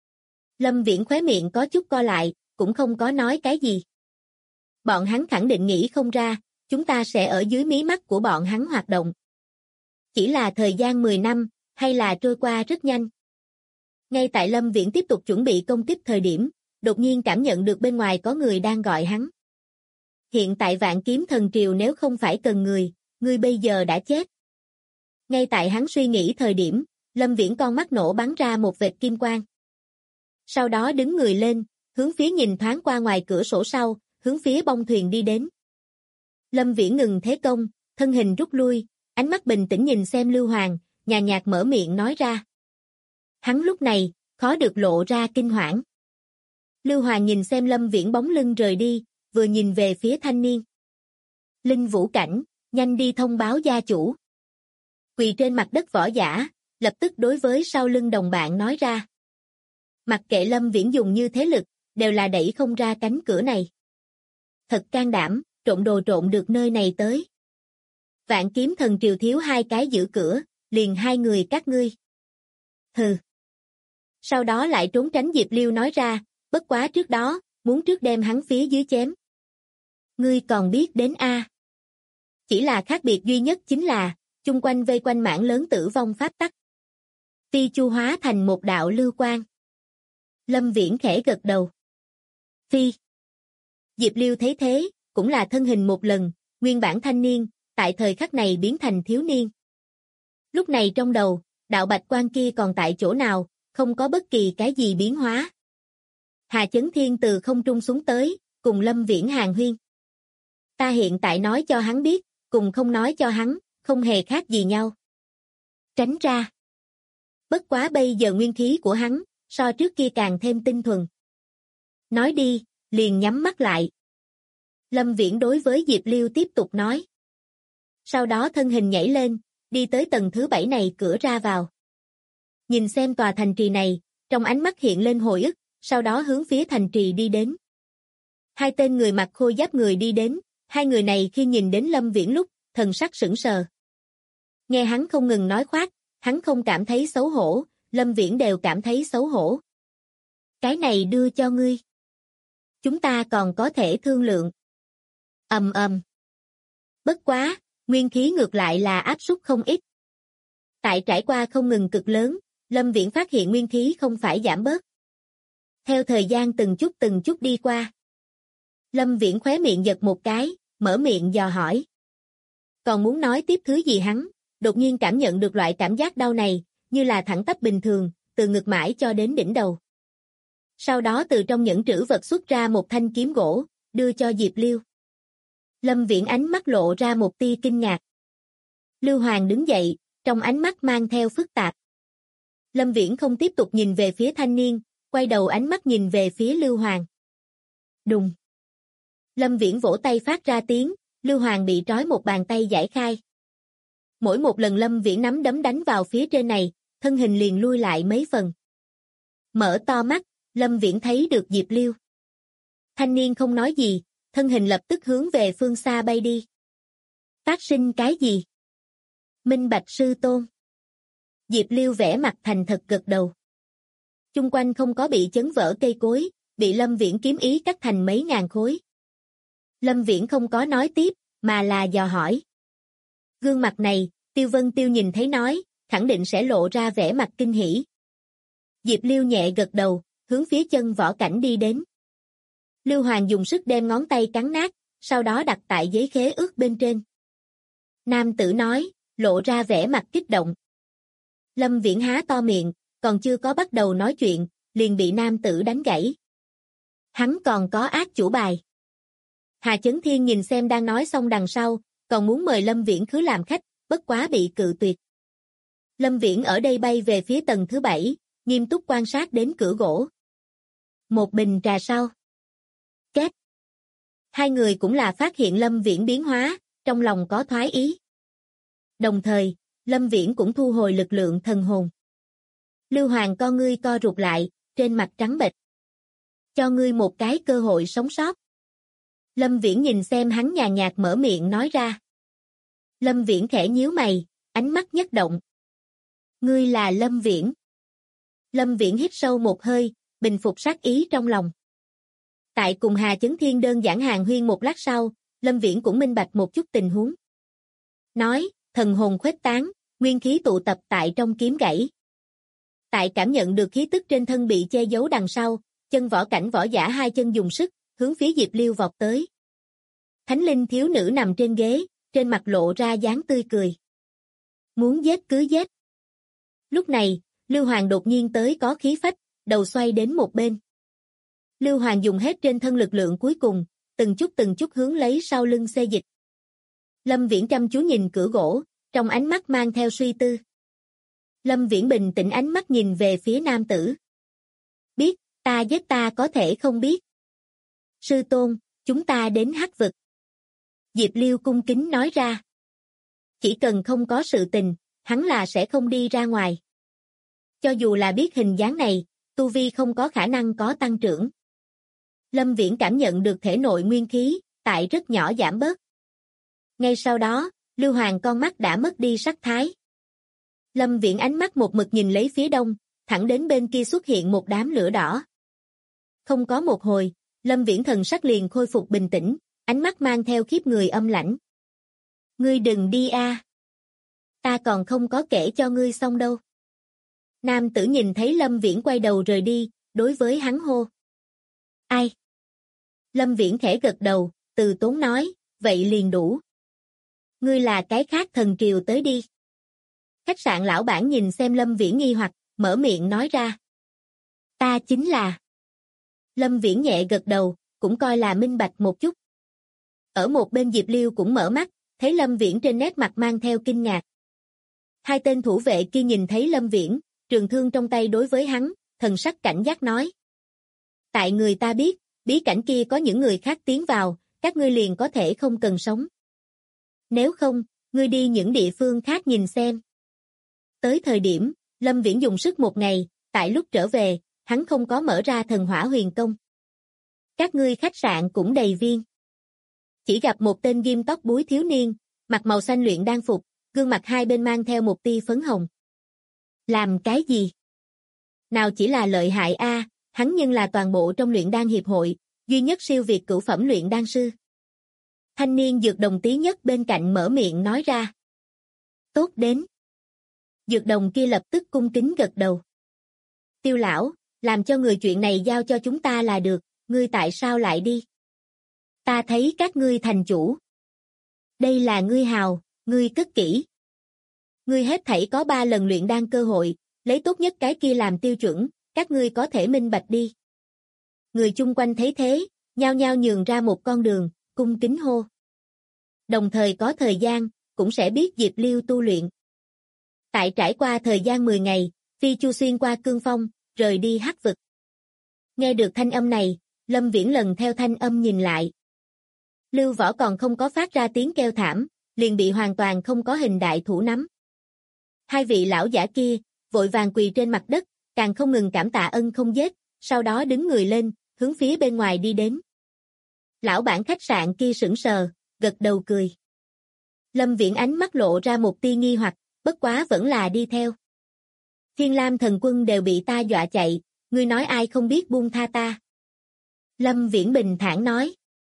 Lâm Viễn khóe miệng có chút co lại, cũng không có nói cái gì. Bọn hắn khẳng định nghĩ không ra, chúng ta sẽ ở dưới mí mắt của bọn hắn hoạt động. Chỉ là thời gian 10 năm, hay là trôi qua rất nhanh. Ngay tại Lâm Viễn tiếp tục chuẩn bị công kích thời điểm, đột nhiên cảm nhận được bên ngoài có người đang gọi hắn. Hiện tại Vạn Kiếm Thần Triều nếu không phải cần người bây giờ đã chết. Ngay tại hắn suy nghĩ thời điểm, Lâm Viễn con mắt nổ bắn ra một vệt kim quang. Sau đó đứng người lên, hướng phía nhìn thoáng qua ngoài cửa sổ sau, hướng phía bông thuyền đi đến. Lâm Viễn ngừng thế công, thân hình rút lui, ánh mắt bình tĩnh nhìn xem Lưu Hoàng, nhàn nhạt mở miệng nói ra. Hắn lúc này, khó được lộ ra kinh hoảng. Lưu Hoàng nhìn xem Lâm Viễn bóng lưng rời đi, vừa nhìn về phía thanh niên. Linh Vũ Cảnh, nhanh đi thông báo gia chủ. Quỳ trên mặt đất võ giả, lập tức đối với sau lưng đồng bạn nói ra. Mặc kệ Lâm Viễn dùng như thế lực, đều là đẩy không ra cánh cửa này. Thật can đảm, trộm đồ trộm được nơi này tới. Vạn Kiếm Thần Triều thiếu 2 cái giữ cửa, liền 2 người các ngươi. Hừ. Sau đó lại trốn tránh Diệp Liêu nói ra, bất quá trước đó, muốn trước đem hắn phía dưới chém. Ngươi còn biết đến a? Chỉ là khác biệt duy nhất chính là, chung quanh vây quanh mảng lớn tử vong pháp tắc. Phi chu hóa thành một đạo lưu quang. Lâm Viễn khẽ gật đầu. Phi. Diệp Liêu thấy thế, cũng là thân hình một lần, nguyên bản thanh niên, tại thời khắc này biến thành thiếu niên. Lúc này trong đầu, đạo bạch quang kia còn tại chỗ nào, không có bất kỳ cái gì biến hóa. Hà Chấn Thiên từ không trung xuống tới, cùng Lâm Viễn hàn huyên. Ta hiện tại nói cho hắn biết, cùng không nói cho hắn, không hề khác gì nhau. Tránh ra. Bất quá bây giờ nguyên khí của hắn, so trước kia càng thêm tinh thuần. Nói đi, liền nhắm mắt lại. Lâm Viễn đối với Diệp Liêu tiếp tục nói. Sau đó thân hình nhảy lên, đi tới tầng thứ 7 này cửa ra vào. Nhìn xem tòa thành trì này, trong ánh mắt hiện lên hồi ức, sau đó hướng phía thành trì đi đến. 2 tên người mặc khôi giáp người đi đến, 2 người này khi nhìn đến Lâm Viễn lúc, thần sắc sững sờ. Nghe hắn không ngừng nói khoác, hắn không cảm thấy xấu hổ, Lâm Viễn đều cảm thấy xấu hổ. Cái này đưa cho ngươi. Chúng ta còn có thể thương lượng. Ầm ầm. Bất quá, nguyên khí ngược lại là áp suất không ít. Tại trải qua không ngừng cực lớn, Lâm Viễn phát hiện nguyên khí không phải giảm bớt. Theo thời gian từng chút đi qua. Lâm Viễn khóe miệng giật một cái, mở miệng dò hỏi. Còn muốn nói tiếp thứ gì hắn, đột nhiên cảm nhận được loại cảm giác đau này, như là thẳng tắp bình thường, từ ngực mãi cho đến đỉnh đầu. Sau đó từ trong nhẫn trữ vật xuất ra một thanh kiếm gỗ, đưa cho Diệp Liêu. Lâm Viễn ánh mắt lộ ra một tia kinh ngạc. Lưu Hoàng đứng dậy, trong ánh mắt mang theo phức tạp. Lâm Viễn không tiếp tục nhìn về phía thanh niên, quay đầu ánh mắt nhìn về phía Lưu Hoàng. Đùng. Lâm Viễn vỗ tay phát ra tiếng, Lưu Hoàng bị trói một bàn tay giải khai. Mỗi một lần Lâm Viễn nắm đấm đánh vào phía trên này, thân hình liền lui lại mấy phần. Mở to mắt, Lâm Viễn thấy được Diệp Liêu. Thanh niên không nói gì, thân hình lập tức hướng về phương xa bay đi. Phát sinh cái gì? Minh Bạch sư tôn. Diệp Liêu vẽ mặt thành thật gật đầu. Chung quanh không có bị chấn vỡ cây cối, bị Lâm Viễn kiếm ý cắt thành mấy ngàn khối. Lâm Viễn không có nói tiếp, mà là dò hỏi. Gương mặt này, Tiêu Vân Tiêu nhìn thấy nói, khẳng định sẽ lộ ra vẻ mặt kinh hỉ. Diệp Liêu nhẹ gật đầu, hướng phía chân võ cảnh đi đến. Lưu Hoàng dùng sức đem ngón tay cắn nát, sau đó đặt tại giấy khế ước bên trên. Nam tử nói, lộ ra vẻ mặt kích động. Lâm Viễn há to miệng, còn chưa có bắt đầu nói chuyện, liền bị nam tử đánh gãy. Hắn còn có ác chủ bài. Hà Chấn Thiên nhìn xem đang nói xong đằng sau, còn muốn mời Lâm Viễn khứ làm khách, bất quá bị cự tuyệt. Lâm Viễn ở đây bay về phía tầng thứ 7, nghiêm túc quan sát đến cửa gỗ. Một bình trà sau. Két. Hai người cũng là phát hiện Lâm Viễn biến hóa, trong lòng có thoái ý. Đồng thời, Lâm Viễn cũng thu hồi lực lượng thần hồn. Lưu Hoàng con ngươi co rụt lại, trên mặt trắng bệch. Cho ngươi một cái cơ hội sống sót. Lâm Viễn nhìn xem hắn nhàn nhạt mở miệng nói ra. Lâm Viễn khẽ nhíu mày, ánh mắt nhất động. Ngươi là Lâm Viễn. Lâm Viễn hít sâu một hơi, bình phục sát ý trong lòng. Tại cùng Hà Chấn Thiên đơn giản hàn huyên một lát sau, Lâm Viễn cũng minh bạch một chút tình huống. Nói, thần hồn khuếch tán, nguyên khí tụ tập tại trong kiếm gãy. Tại cảm nhận được khí tức trên thân bị che giấu đằng sau, chân võ cảnh võ giả hai chân dùng sức, hướng phía Diệp Liêu vọt tới. Thánh linh thiếu nữ nằm trên ghế, trên mặt lộ ra dáng tươi cười. Muốn giết cứ giết. Lúc này, Lưu Hoàng đột nhiên tới có khí phách, đầu xoay đến một bên. Lưu Hoàng dùng hết trên thân lực lượng cuối cùng, từng chút hướng lấy sau lưng xê dịch. Lâm Viễn chăm chú nhìn cửa gỗ, trong ánh mắt mang theo suy tư. Lâm Viễn bình tĩnh ánh mắt nhìn về phía nam tử. Biết, ta giết ta có thể không biết. Sư tôn, chúng ta đến Hắc vực. Diệp Liêu cung kính nói ra. Chỉ cần không có sự tình, hắn là sẽ không đi ra ngoài. Cho dù là biết hình dáng này, tu vi không có khả năng có tăng trưởng. Lâm Viễn cảm nhận được thể nội nguyên khí, tại rất nhỏ giảm bớt. Ngay sau đó, Lưu Hoàng con mắt đã mất đi sắc thái. Lâm Viễn ánh mắt một mực nhìn lấy phía đông, thẳng đến bên kia xuất hiện một đám lửa đỏ. Không có một hồi, Lâm Viễn thần sắc liền khôi phục bình tĩnh, ánh mắt mang theo khiếp người âm lãnh. Ngươi đừng đi a. Ta còn không có kể cho ngươi xong đâu. Nam tử nhìn thấy Lâm Viễn quay đầu rời đi, đối với hắn hô. Ai? Lâm Viễn khẽ gật đầu, từ tốn nói, vậy liền đủ. Ngươi là cái khác thần triều tới đi. Khách sạn lão bản nhìn xem Lâm Viễn nghi hoặc, mở miệng nói ra. Ta chính là. Lâm Viễn nhẹ gật đầu, cũng coi là minh bạch một chút. Ở một bên Diệp Liêu cũng mở mắt, thấy Lâm Viễn trên nét mặt mang theo kinh ngạc. Hai tên thủ vệ kia nhìn thấy Lâm Viễn, trường thương trong tay đối với hắn, thần sắc cảnh giác nói. Tại người ta biết, bí cảnh kia có những người khác tiến vào, các ngươi liền có thể không cần sống. Nếu không, ngươi đi những địa phương khác nhìn xem. Tới thời điểm, Lâm Viễn dùng sức một ngày, tại lúc trở về, hắn không có mở ra thần hỏa huyền công. Các ngươi khách sạn cũng đầy viên. Chỉ gặp một tên ghim tóc búi thiếu niên, mặc màu xanh luyện đan phục, gương mặt hai bên mang theo một tia phấn hồng. Làm cái gì? Nào chỉ là lợi hại a, hắn nhưng là toàn bộ trong luyện đan hiệp hội, duy nhất siêu việt cửu phẩm luyện đan sư. Thanh niên dược đồng tí nhất bên cạnh mở miệng nói ra. Tốt đến. Dược đồng kia lập tức cung kính gật đầu. Tiêu lão, làm cho người chuyện này giao cho chúng ta là được, ngươi tại sao lại đi? Ta thấy các ngươi thành chủ. Đây là ngươi hào, ngươi cất kỹ. Ngươi hết thảy có 3 lần luyện đan cơ hội, lấy tốt nhất cái kia làm tiêu chuẩn, các ngươi có thể minh bạch đi. Người chung quanh thấy thế, nhao nhao nhường ra một con đường, cung kính hô. Đồng thời có thời gian, cũng sẽ biết Diệp Liêu tu luyện. Tại trải qua thời gian 10 ngày, Phi Chu xuyên qua cương phong, rời đi Hắc vực. Nghe được thanh âm này, Lâm Viễn lần theo thanh âm nhìn lại. Lưu Võ còn không có phát ra tiếng kêu thảm, liền bị hoàn toàn không có hình đại thủ nắm. Hai vị lão giả kia, vội vàng quỳ trên mặt đất, càng không ngừng cảm tạ ân không giết, sau đó đứng người lên, hướng phía bên ngoài đi đến. Lão bản khách sạn kia sững sờ, gật đầu cười. Lâm Viễn ánh mắt lộ ra một tia nghi hoặc, bất quá vẫn là đi theo. Thiên Lam thần quân đều bị ta dọa chạy, ngươi nói ai không biết buông tha ta. Lâm Viễn bình thản nói.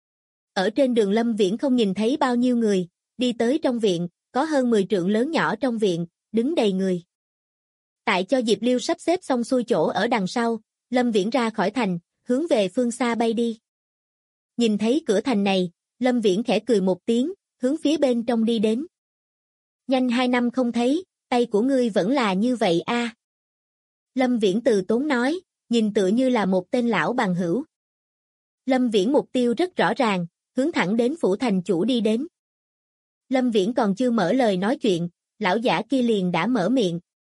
Ở trên đường Lâm Viễn không nhìn thấy bao nhiêu người, đi tới trong viện, có hơn 10 trượng lớn nhỏ trong viện, đứng đầy người. Tại cho Diệp Liêu sắp xếp xong xuôi chỗ ở đằng sau, Lâm Viễn ra khỏi thành, hướng về phương xa bay đi. Nhìn thấy cửa thành này, Lâm Viễn khẽ cười một tiếng, hướng phía bên trong đi đến. Nhanh 2 năm không thấy, tay của ngươi vẫn là như vậy a. Lâm Viễn từ tốn nói, nhìn tựa như là một tên lão bằng hữu. Lâm Viễn mục tiêu rất rõ ràng, hướng thẳng đến phủ thành chủ đi đến. Lâm Viễn còn chưa mở lời nói chuyện, lão giả kia liền đã mở miệng.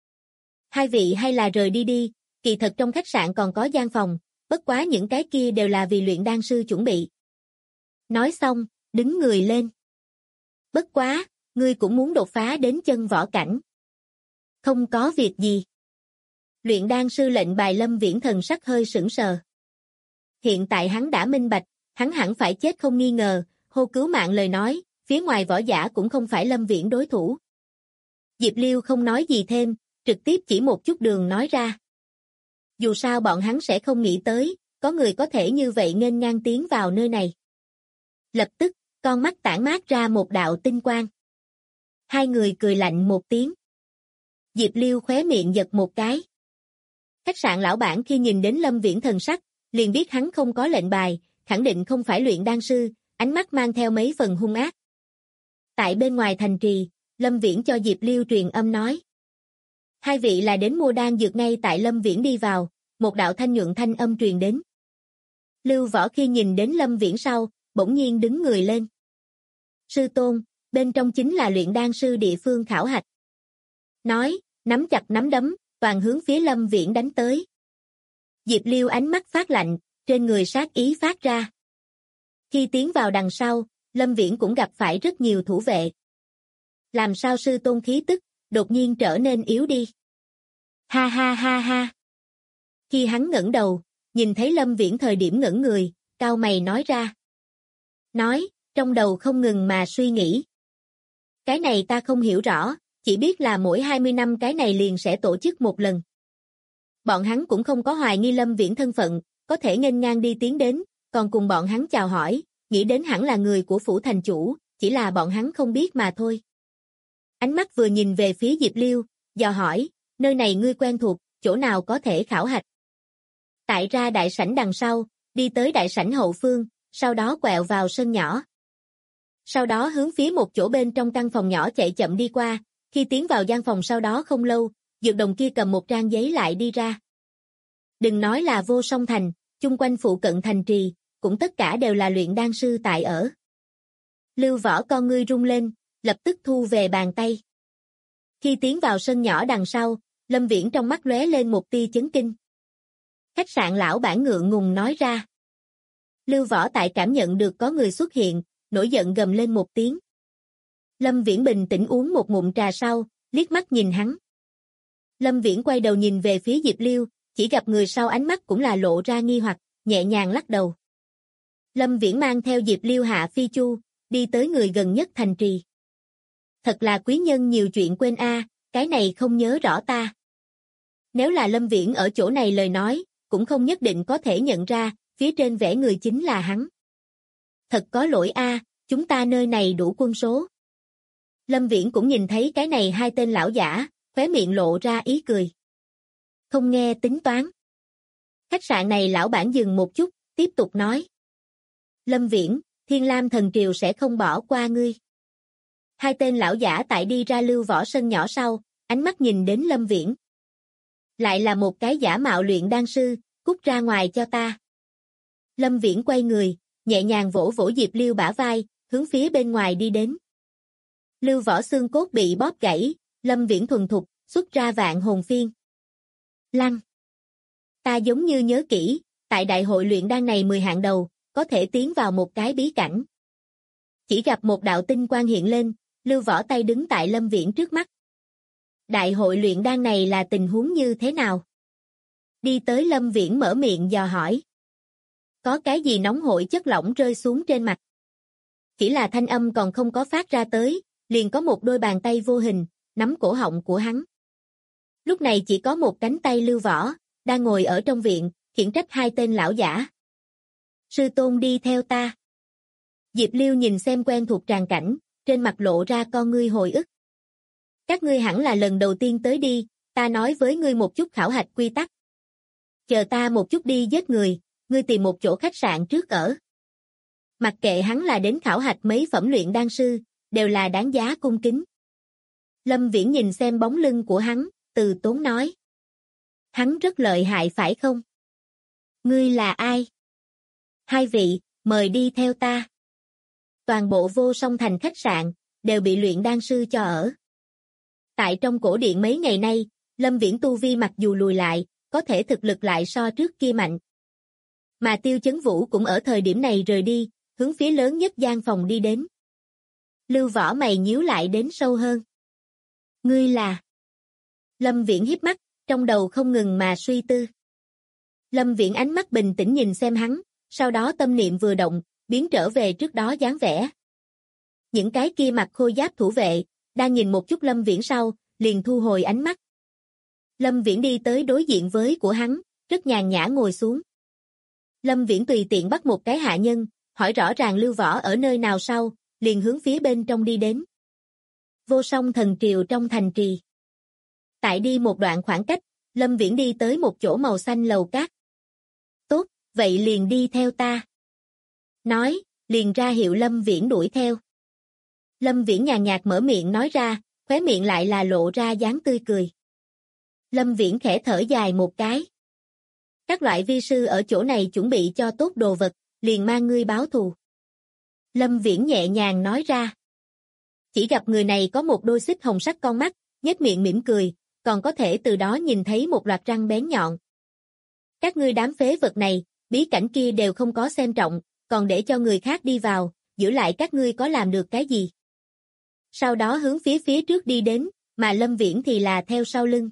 Hai vị hay là rời đi đi, kỳ thật trong khách sạn còn có gian phòng, bất quá những cái kia đều là vì luyện đan sư chuẩn bị. Nói xong, đứng người lên. Bất quá, ngươi cũng muốn đột phá đến chân võ cảnh. Không có việc gì. Luyện đan sư lệnh bài Lâm Viễn thần sắc hơi sững sờ. Hiện tại hắn đã minh bạch, hắn hẳn phải chết không nghi ngờ, hô cứu mạng lời nói, phía ngoài võ giả cũng không phải Lâm Viễn đối thủ. Diệp Liêu không nói gì thêm, trực tiếp chỉ một chút đường nói ra. Dù sao bọn hắn sẽ không nghĩ tới, có người có thể như vậy nghênh ngang tiến vào nơi này. Lập tức, con mắt tản mát ra một đạo tinh quang. Hai người cười lạnh một tiếng. Diệp Liêu khóe miệng giật một cái. Khách sạn lão bản khi nhìn đến Lâm Viễn thần sắc, liền biết hắn không có lệnh bài, khẳng định không phải luyện đan sư, ánh mắt mang theo mấy phần hung ác. Tại bên ngoài thành trì, Lâm Viễn cho Diệp Liêu truyền âm nói. Hai vị là đến mua đan dược. Ngay tại Lâm Viễn đi vào, một đạo thanh nhuận thanh âm truyền đến. Lưu Võ khi nhìn đến Lâm Viễn sau, bỗng nhiên đứng người lên. Sư tôn, bên trong chính là luyện đan sư địa phương khảo hạch. Nói, nắm chặt nắm đấm, toàn hướng phía Lâm Viễn đánh tới. Diệp Liêu ánh mắt phát lạnh, trên người sát ý phát ra. Khi tiến vào đằng sau, Lâm Viễn cũng gặp phải rất nhiều thủ vệ. Làm sao sư tôn khí tức, đột nhiên trở nên yếu đi. Ha ha ha ha. Khi hắn ngẩng đầu, nhìn thấy Lâm Viễn thời điểm ngẩn người, cau mày nói ra. Nói, trong đầu không ngừng mà suy nghĩ. Cái này ta không hiểu rõ, chỉ biết là mỗi 20 năm cái này liền sẽ tổ chức một lần. Bọn hắn cũng không có hoài nghi Lâm Viễn thân phận, có thể nghênh ngang đi tiến đến, còn cùng bọn hắn chào hỏi, nghĩ đến hẳn là người của phủ thành chủ, chỉ là bọn hắn không biết mà thôi. Ánh mắt vừa nhìn về phía Diệp Liêu, dò hỏi, nơi này ngươi quen thuộc, chỗ nào có thể khảo hạch. Tại ra đại sảnh đằng sau, đi tới đại sảnh hậu phương, sau đó quẹo vào sân nhỏ. Sau đó hướng phía một chỗ bên trong căn phòng nhỏ chạy chậm đi qua, khi tiến vào gian phòng sau đó không lâu, dược đồng kia cầm một trang giấy lại đi ra. Đừng nói là Vô Song Thành, chung quanh phụ cận thành trì, cũng tất cả đều là luyện đan sư tại ở. Lưu Võ con ngươi rung lên, lập tức thu về bàn tay. Khi tiến vào sân nhỏ đằng sau, Lâm Viễn trong mắt lóe lên một tia chấn kinh. Khách sạn lão bản ngượng ngùng nói ra. Lưu Võ tại cảm nhận được có người xuất hiện, nổi giận gầm lên một tiếng. Lâm Viễn bình tĩnh uống một ngụm trà sau, liếc mắt nhìn hắn. Lâm Viễn quay đầu nhìn về phía Diệp Liêu, chỉ gặp người sau ánh mắt cũng là lộ ra nghi hoặc, nhẹ nhàng lắc đầu. Lâm Viễn mang theo Diệp Liêu hạ phi chu, đi tới người gần nhất thành trì. Thật là quý nhân nhiều chuyện quên a, cái này không nhớ rõ ta. Nếu là Lâm Viễn ở chỗ này lời nói, cũng không nhất định có thể nhận ra, phía trên vẽ người chính là hắn. Thật có lỗi a, chúng ta nơi này đủ quân số. Lâm Viễn cũng nhìn thấy cái này hai tên lão giả, khóe miệng lộ ra ý cười. Không nghe tính toán. Khách sạn này lão bản dừng một chút, tiếp tục nói. Lâm Viễn, Thiên Lam Thần Triều sẽ không bỏ qua ngươi. Hai tên lão giả tại đi ra Lưu Võ sân nhỏ sau, ánh mắt nhìn đến Lâm Viễn. Lại là một cái giả mạo luyện đan sư, cút ra ngoài cho ta. Lâm Viễn quay người, nhẹ nhàng vỗ vỗ Diệp Liêu bả vai, hướng phía bên ngoài đi đến. Lưu Võ xương cốt bị bóp gãy, Lâm Viễn thuần thục, xuất ra vạn hồn phiên. Lăng. Ta giống như nhớ kỹ, tại đại hội luyện đan này 10 hạng đầu, có thể tiến vào một cái bí cảnh. Chỉ gặp một đạo tinh quang hiện lên, Lưu Võ tay đứng tại Lâm Viễn trước mắt. Đại hội luyện đan này là tình huống như thế nào? Đi tới Lâm Viễn mở miệng dò hỏi. Có cái gì nóng hổi chất lỏng rơi xuống trên mặt. Chỉ là thanh âm còn không có phát ra tới, liền có một đôi bàn tay vô hình, nắm cổ họng của hắn. Lúc này chỉ có một cánh tay Lưu Võ, đang ngồi ở trong viện, khiển trách hai tên lão giả. Sư tôn đi theo ta. Diệp Liêu nhìn xem quen thuộc tràng cảnh, trên mặt lộ ra con ngươi hồi ức. Các ngươi hẳn là lần đầu tiên tới đi, ta nói với ngươi một chút khảo hạch quy tắc. Chờ ta một chút đi giết người, ngươi tìm một chỗ khách sạn trước ở. Mặc kệ hắn là đến khảo hạch mấy phẩm luyện đan sư, đều là đáng giá cung kính. Lâm Viễn nhìn xem bóng lưng của hắn, từ tốn nói. Hắn rất lợi hại phải không? Ngươi là ai? Hai vị, mời đi theo ta. Toàn bộ Vô Song Thành khách sạn, đều bị luyện đan sư cho ở. Tại trong cổ điện mấy ngày nay, Lâm Viễn tu vi mặc dù lùi lại, có thể thực lực lại so trước kia mạnh. Mà Tiêu Chấn Vũ cũng ở thời điểm này rời đi, hướng phía lớn nhất gian phòng đi đến. Lưu Võ mày nhíu lại đến sâu hơn. Ngươi là? Lâm Viễn híp mắt, trong đầu không ngừng mà suy tư. Lâm Viễn ánh mắt bình tĩnh nhìn xem hắn, sau đó tâm niệm vừa động, biến trở về trước đó dáng vẻ. Những cái kia mặc khôi giáp thủ vệ, đang nhìn một chút Lâm Viễn sau, liền thu hồi ánh mắt. Lâm Viễn đi tới đối diện với của hắn, rất nhàn nhã ngồi xuống. Lâm Viễn tùy tiện bắt một cái hạ nhân, hỏi rõ ràng Lưu Võ ở nơi nào sau, liền hướng phía bên trong đi đến. Vô Song Thần Triều trong thành trì. Tại đi một đoạn khoảng cách, Lâm Viễn đi tới một chỗ màu xanh lầu cát. Tốt, vậy liền đi theo ta. Nói, liền ra hiệu Lâm Viễn đuổi theo. Lâm Viễn nhàn nhạt mở miệng nói ra, khóe miệng lại là lộ ra dáng tươi cười. Lâm Viễn khẽ thở dài một cái. Các loại vi sư ở chỗ này chuẩn bị cho tốt đồ vật, liền mang ngươi báo thù. Lâm Viễn nhẹ nhàng nói ra. Chỉ gặp người này có một đôi xích hồng sắc con mắt, nhếch miệng mỉm cười, còn có thể từ đó nhìn thấy một loạt răng bén nhọn. Các ngươi đám phế vật này, bí cảnh kia đều không có xem trọng, còn để cho người khác đi vào, giữ lại các ngươi có làm được cái gì? Sau đó hướng phía trước đi đến, mà Lâm Viễn thì là theo sau lưng.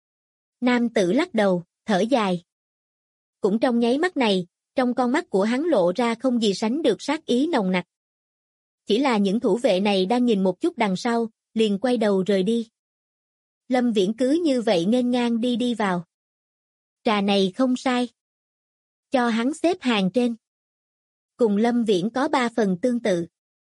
Nam tử lắc đầu, thở dài. Cũng trong nháy mắt này, trong con mắt của hắn lộ ra không gì sánh được sát ý nồng nặc. Chỉ là những thủ vệ này đang nhìn một chút đằng sau, liền quay đầu rời đi. Lâm Viễn cứ như vậy nghênh ngang đi vào. Trà này không sai. Cho hắn xếp hàng trên. Cùng Lâm Viễn có 3 phần tương tự.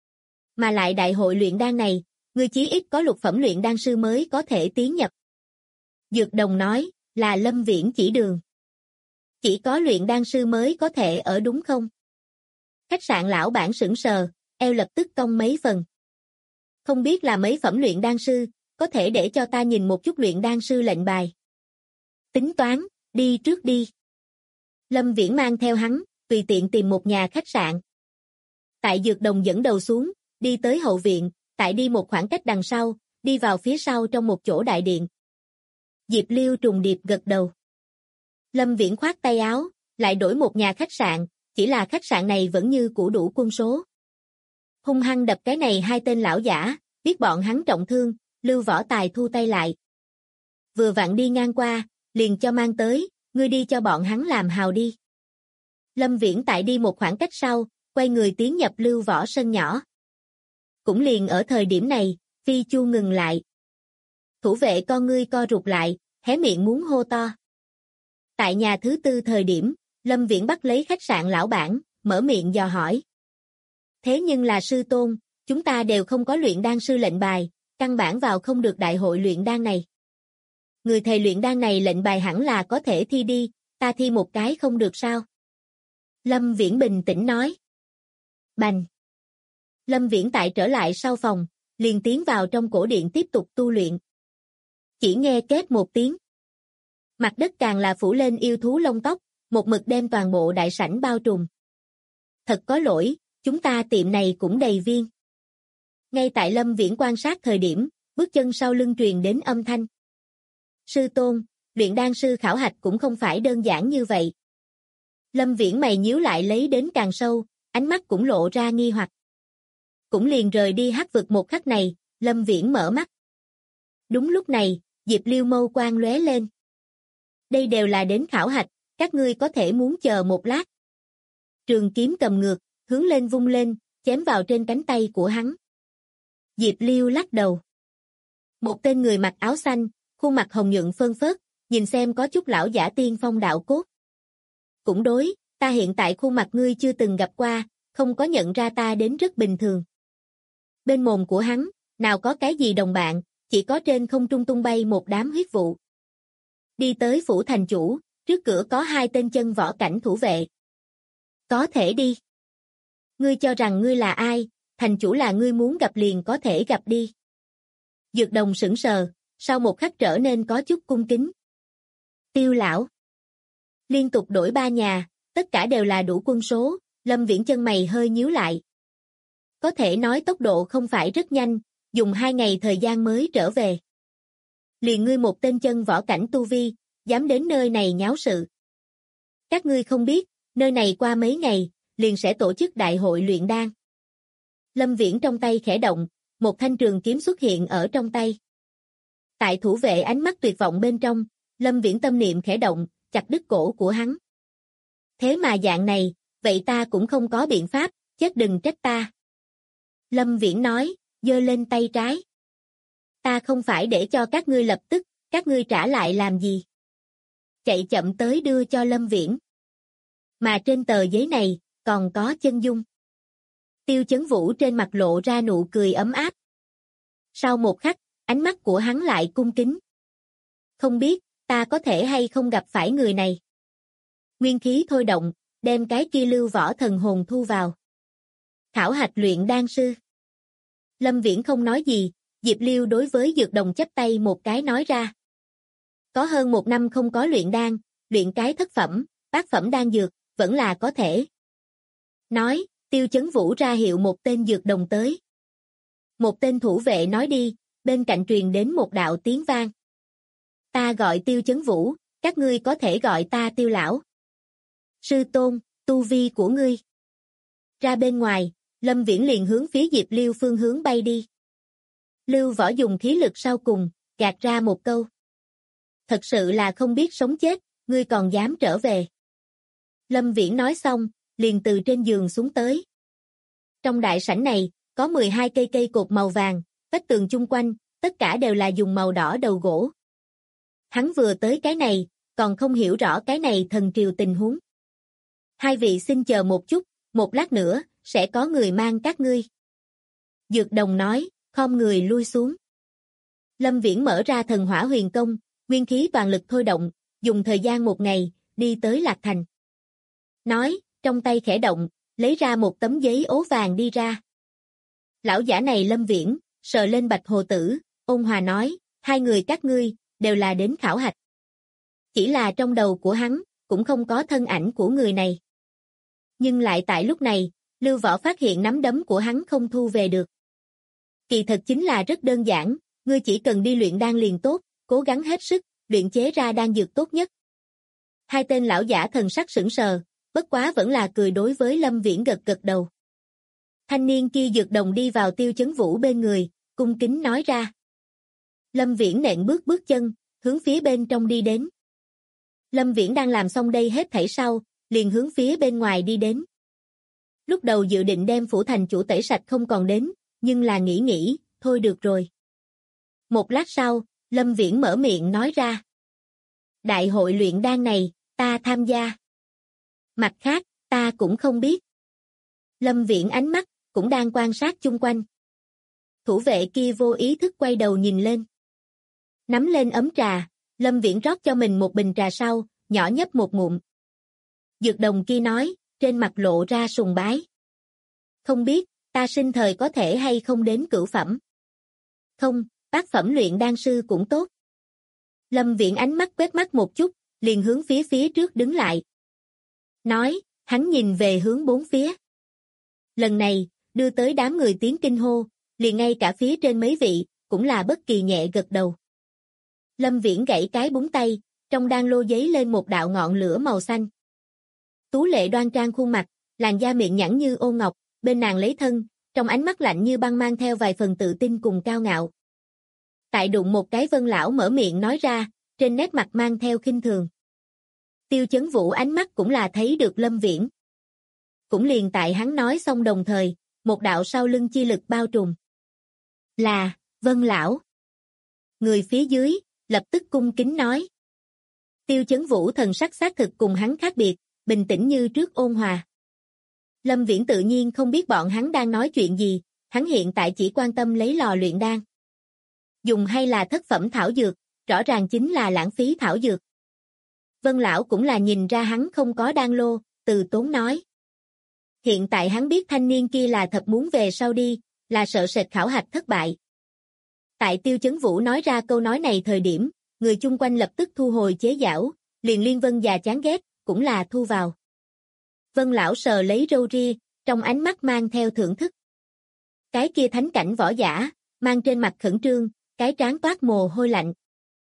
Mà lại đại hội luyện đan này, người chí ít có lục phẩm luyện đan sư mới có thể tiến nhập. Dược Đồng nói, là Lâm Viễn chỉ đường. Chỉ có luyện đan sư mới có thể ở đúng không? Khách sạn lão bản sững sờ, eo lập tức cong mấy phần. Không biết là mấy phẩm luyện đan sư, có thể để cho ta nhìn một chút luyện đan sư lệnh bài. Tính toán, đi trước đi. Lâm Viễn mang theo hắn, tùy tiện tìm một nhà khách sạn. Tại Dược Đồng dẫn đầu xuống, đi tới hậu viện, tại đi một khoảng cách đằng sau, đi vào phía sau trong một chỗ đại điện. Diệp Liêu trùng điệp gật đầu. Lâm Viễn khoát tay áo, lại đổi một nhà khách sạn, chỉ là khách sạn này vẫn như cũ đủ quân số. Hung hăng đập cái này 2 tên lão giả, biết bọn hắn trọng thương, Lưu Võ Tài thu tay lại. Vừa vặn đi ngang qua, liền cho mang tới, ngươi đi cho bọn hắn làm hào đi. Lâm Viễn tại đi một khoảng cách sau, quay người tiến nhập Lưu Võ sân nhỏ. Cũng liền ở thời điểm này, Phi Chu ngừng lại. Thủ vệ con ngươi co rụt lại, hé miệng muốn hô to. Tại nhà thứ 4 thời điểm, Lâm Viễn bắt lấy khách sạn lão bản, mở miệng dò hỏi. Thế nhưng là sư tôn, chúng ta đều không có luyện đan sư lệnh bài, căn bản vào không được đại hội luyện đan này. Người thầy luyện đan này lệnh bài hẳn là có thể thi đi, ta thi một cái không được sao? Lâm Viễn bình tĩnh nói. Bành! Lâm Viễn tại trở lại sau phòng, liền tiến vào trong cổ điện tiếp tục tu luyện. Chỉ nghe két một tiếng. Mặt đất càng là phủ lên yêu thú lông tóc, một mực đem toàn bộ đại sảnh bao trùm. Thật có lỗi, chúng ta tiệm này cũng đầy viên. Ngay tại Lâm Viễn quan sát thời điểm, bước chân sau lưng truyền đến âm thanh. Sư tôn, luyện đan sư khảo hạch cũng không phải đơn giản như vậy. Lâm Viễn mày nhíu lại lấy đến càng sâu, ánh mắt cũng lộ ra nghi hoặc. Cũng liền rời đi hắc vực một khắc này, Lâm Viễn mở mắt. Đúng lúc này, Diệp Liêu mâu quang lóe lên. Đây đều là đến khảo hạch, các ngươi có thể muốn chờ một lát. Trường kiếm cầm ngược, hướng lên vung lên, chém vào trên cánh tay của hắn. Diệp Liêu lắc đầu. Một tên người mặc áo xanh, khuôn mặt hồng nhuận phơn phớt, nhìn xem có chút lão giả tiên phong đạo cốt. Cũng đối, ta hiện tại khuôn mặt ngươi chưa từng gặp qua, không có nhận ra ta đến rất bình thường. Bên mồm của hắn, nào có cái gì đồng bạn, chỉ có trên không trung tung bay một đám huyết vụ. Đi tới phủ thành chủ, trước cửa có 2 tên chân võ cảnh thủ vệ. Có thể đi. Ngươi cho rằng ngươi là ai, thành chủ là ngươi muốn gặp liền có thể gặp đi. Dược Đồng sững sờ, sau một khắc trở nên có chút cung kính. Tiêu lão. Liên tục đổi 3 nhà, tất cả đều là đủ quân số, Lâm Viễn chân mày hơi nhíu lại. Có thể nói tốc độ không phải rất nhanh, dùng 2 ngày thời gian mới trở về. Liền ngươi một tên chân võ cảnh tu vi, dám đến nơi này nháo sự. Các ngươi không biết, nơi này qua mấy ngày, liền sẽ tổ chức đại hội luyện đan. Lâm Viễn trong tay khẽ động, một thanh trường kiếm xuất hiện ở trong tay. Tại thủ vệ ánh mắt tuyệt vọng bên trong, Lâm Viễn tâm niệm khẽ động, chặt đứt cổ của hắn. Thế mà dạng này, vậy ta cũng không có biện pháp, chết đừng trách ta. Lâm Viễn nói, giơ lên tay trái. Ta không phải để cho các ngươi lập tức, các ngươi trả lại làm gì? Chạy chậm tới đưa cho Lâm Viễn. Mà trên tờ giấy này, còn có chân dung. Tiêu Chấn Vũ trên mặt lộ ra nụ cười ấm áp. Sau một khắc, ánh mắt của hắn lại cung kính. Không biết, ta có thể hay không gặp phải người này. Nguyên khí thôi động, đem cái kia lưu võ thần hồn thu vào. Khảo hạch luyện đan sư. Lâm Viễn không nói gì, Diệp Liêu đối với Dược Đồng chắp tay một cái nói ra. Có hơn 1 năm không có luyện đan, luyện cái thất phẩm, bát phẩm đan dược, vẫn là có thể. Nói, Tiêu Chấn Vũ ra hiệu một tên Dược Đồng tới. Một tên thủ vệ nói đi, bên cạnh truyền đến một đạo tiếng vang. Ta gọi Tiêu Chấn Vũ, các ngươi có thể gọi ta Tiêu lão. Sư tôn, tu vi của ngươi. Ra bên ngoài, Lâm Viễn liền hướng phía Diệp Liêu phương hướng bay đi. Lưu Võ dùng khí lực sau cùng, gạt ra một câu. Thật sự là không biết sống chết, ngươi còn dám trở về. Lâm Viễn nói xong, liền từ trên giường xuống tới. Trong đại sảnh này, có 12 cây cột màu vàng, vách tường chung quanh, tất cả đều là dùng màu đỏ đầu gỗ. Hắn vừa tới cái này, còn không hiểu rõ cái này thần triều tình huống. Hai vị xin chờ một chút, một lát nữa, sẽ có người mang các ngươi. Dược Đồng nói, khom người lui xuống. Lâm Viễn mở ra thần hỏa huyền công, nguyên khí toàn lực thôi động, dùng thời gian 1 ngày, đi tới Lạc Thành. Nói, trong tay khẽ động, lấy ra một tấm giấy ố vàng đi ra. Lão giả này Lâm Viễn, sờ lên Bạch Hồ Tử, ôn hòa nói, 2 người các ngươi, đều là đến khảo hạch. Chỉ là trong đầu của hắn, cũng không có thân ảnh của người này. Nhưng lại tại lúc này, Lưu Võ phát hiện nắm đấm của hắn không thu về được. Kỳ thật chính là rất đơn giản, ngươi chỉ cần đi luyện đan liền tốt, cố gắng hết sức, luyện chế ra đan dược tốt nhất. 2 tên lão giả thần sắc sững sờ, bất quá vẫn là cười đối với Lâm Viễn gật gật đầu. Thanh niên kia Dược Đồng đi vào Tiêu Chấn Vũ bên người, cung kính nói ra. Lâm Viễn nện bước chân, hướng phía bên trong đi đến. Lâm Viễn đang làm xong đây hết thảy sau, liền hướng phía bên ngoài đi đến. Lúc đầu dự định đem phủ thành chủ tẩy sạch không còn đến, nhưng là nghĩ, thôi được rồi. Một lát sau, Lâm Viễn mở miệng nói ra. Đại hội luyện đan này, ta tham gia. Mặt khác, ta cũng không biết. Lâm Viễn ánh mắt, cũng đang quan sát chung quanh. Thủ vệ kia vô ý thức quay đầu nhìn lên. Nắm lên ấm trà, Lâm Viễn rót cho mình một bình trà sau, nhỏ nhấp một ngụm. Dược Đồng kia nói, trên mặt lộ ra sùng bái. Không biết, ta sinh thời có thể hay không đến cửu phẩm. Không, bát phẩm luyện đan sư cũng tốt. Lâm Viễn ánh mắt quét mắt một chút, liền hướng phía trước đứng lại. Nói, hắn nhìn về hướng 4 phía. Lần này, đưa tới đám người tiếng kinh hô, liền ngay cả phía trên mấy vị, cũng là bất kỳ nhẹ gật đầu. Lâm Viễn gãy cái búng tay, trong đan lô giấy lên một đạo ngọn lửa màu xanh. Tú lệ đoan trang khuôn mặt, làn da miệng nhẵn như ô ngọc, bên nàng lấy thân, trong ánh mắt lạnh như băng mang theo vài phần tự tin cùng cao ngạo. Tại đụng một cái Vân lão mở miệng nói ra, trên nét mặt mang theo khinh thường. Tiêu Chấn Vũ ánh mắt cũng là thấy được Lâm Viễn. Cũng liền tại hắn nói xong đồng thời, một đạo sau lưng chi lực bao trùm. Là, Vân lão. Người phía dưới, lập tức cung kính nói. Tiêu Chấn Vũ thần sắc xác thực cùng hắn khác biệt, bình tĩnh như trước ôn hòa. Lâm Viễn tự nhiên không biết bọn hắn đang nói chuyện gì, hắn hiện tại chỉ quan tâm lấy lò luyện đan. Dùng hay là thất phẩm thảo dược, rõ ràng chính là lãng phí thảo dược. Vân lão cũng là nhìn ra hắn không có đan lô, từ tốn nói. Hiện tại hắn biết thanh niên kia là thật muốn về sau đi, là sợ sệt khảo hạch thất bại. Tại Tiêu Chấn Vũ nói ra câu nói này thời điểm, người chung quanh lập tức thu hồi chế giảo, liền Liên Vân già chán ghét, cũng là thu vào. Vân lão sờ lấy râu ria, trong ánh mắt mang theo thưởng thức. Cái kia thánh cảnh võ giả, mang trên mặt khẩn trương, cái trán toát mồ hôi lạnh.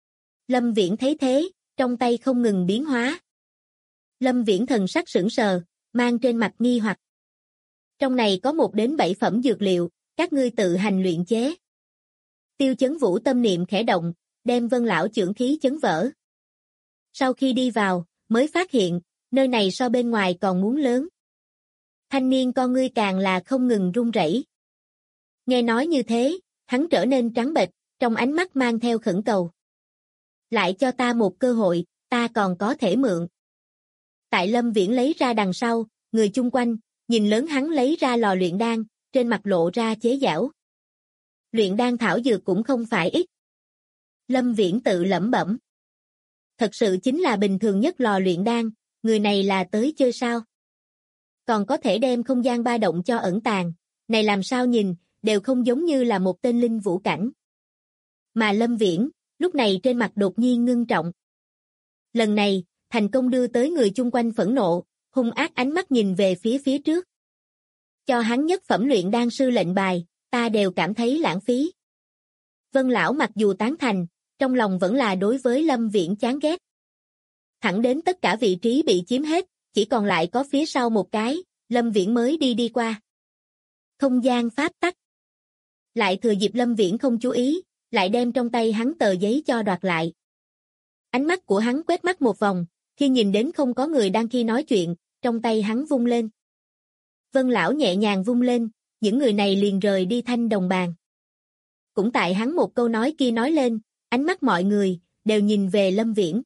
Lâm Viễn thấy thế, trong tay không ngừng biến hóa. Lâm Viễn thần sắc sững sờ, mang trên mặt nghi hoặc. Trong này có 1 đến 7 phẩm dược liệu, các ngươi tự hành luyện chế. Tiêu Chấn Vũ tâm niệm khẽ động, đem Vân lão chưởng khí chấn vỡ. Sau khi đi vào, mới phát hiện, nơi này so bên ngoài còn muốn lớn. Thanh niên con ngươi càng là không ngừng run rẩy. Nghe nói như thế, hắn trở nên trắng bệch, trong ánh mắt mang theo khẩn cầu. Lại cho ta một cơ hội, ta còn có thể mượn. Tại Lâm Viễn lấy ra đằng sau, người chung quanh, nhìn lớn hắn lấy ra lò luyện đan, trên mặt lộ ra chế giễu. Luyện đan thảo dược cũng không phải ít. Lâm Viễn tự lẩm bẩm. Thật sự chính là bình thường nhất lò luyện đan, người này là tới chơi sao? Còn có thể đem không gian ba động cho ẩn tàng, này làm sao nhìn, đều không giống như là một tên linh vũ cảnh. Mà Lâm Viễn, lúc này trên mặt đột nhiên ngưng trọng. Lần này, thành công đưa tới người chung quanh phẫn nộ, hung ác ánh mắt nhìn về phía trước. Cho hắn nhất phẩm luyện đan sư lệnh bài, ta đều cảm thấy lãng phí. Vân lão mặc dù tán thành, trong lòng vẫn là đối với Lâm Viễn chán ghét. Thẳng đến tất cả vị trí bị chiếm hết, chỉ còn lại có phía sau một cái, Lâm Viễn mới đi qua. Không gian pháp tắc. Lại thừa dịp Lâm Viễn không chú ý, lại đem trong tay hắn tờ giấy cho đoạt lại. Ánh mắt của hắn quét mắt một vòng, khi nhìn đến không có người đang khi nói chuyện, trong tay hắn vung lên. Vân lão nhẹ nhàng vung lên, những người này liền rời đi thanh đồng bàn. Cũng tại hắn một câu nói kia nói lên, ánh mắt mọi người đều nhìn về Lâm Viễn.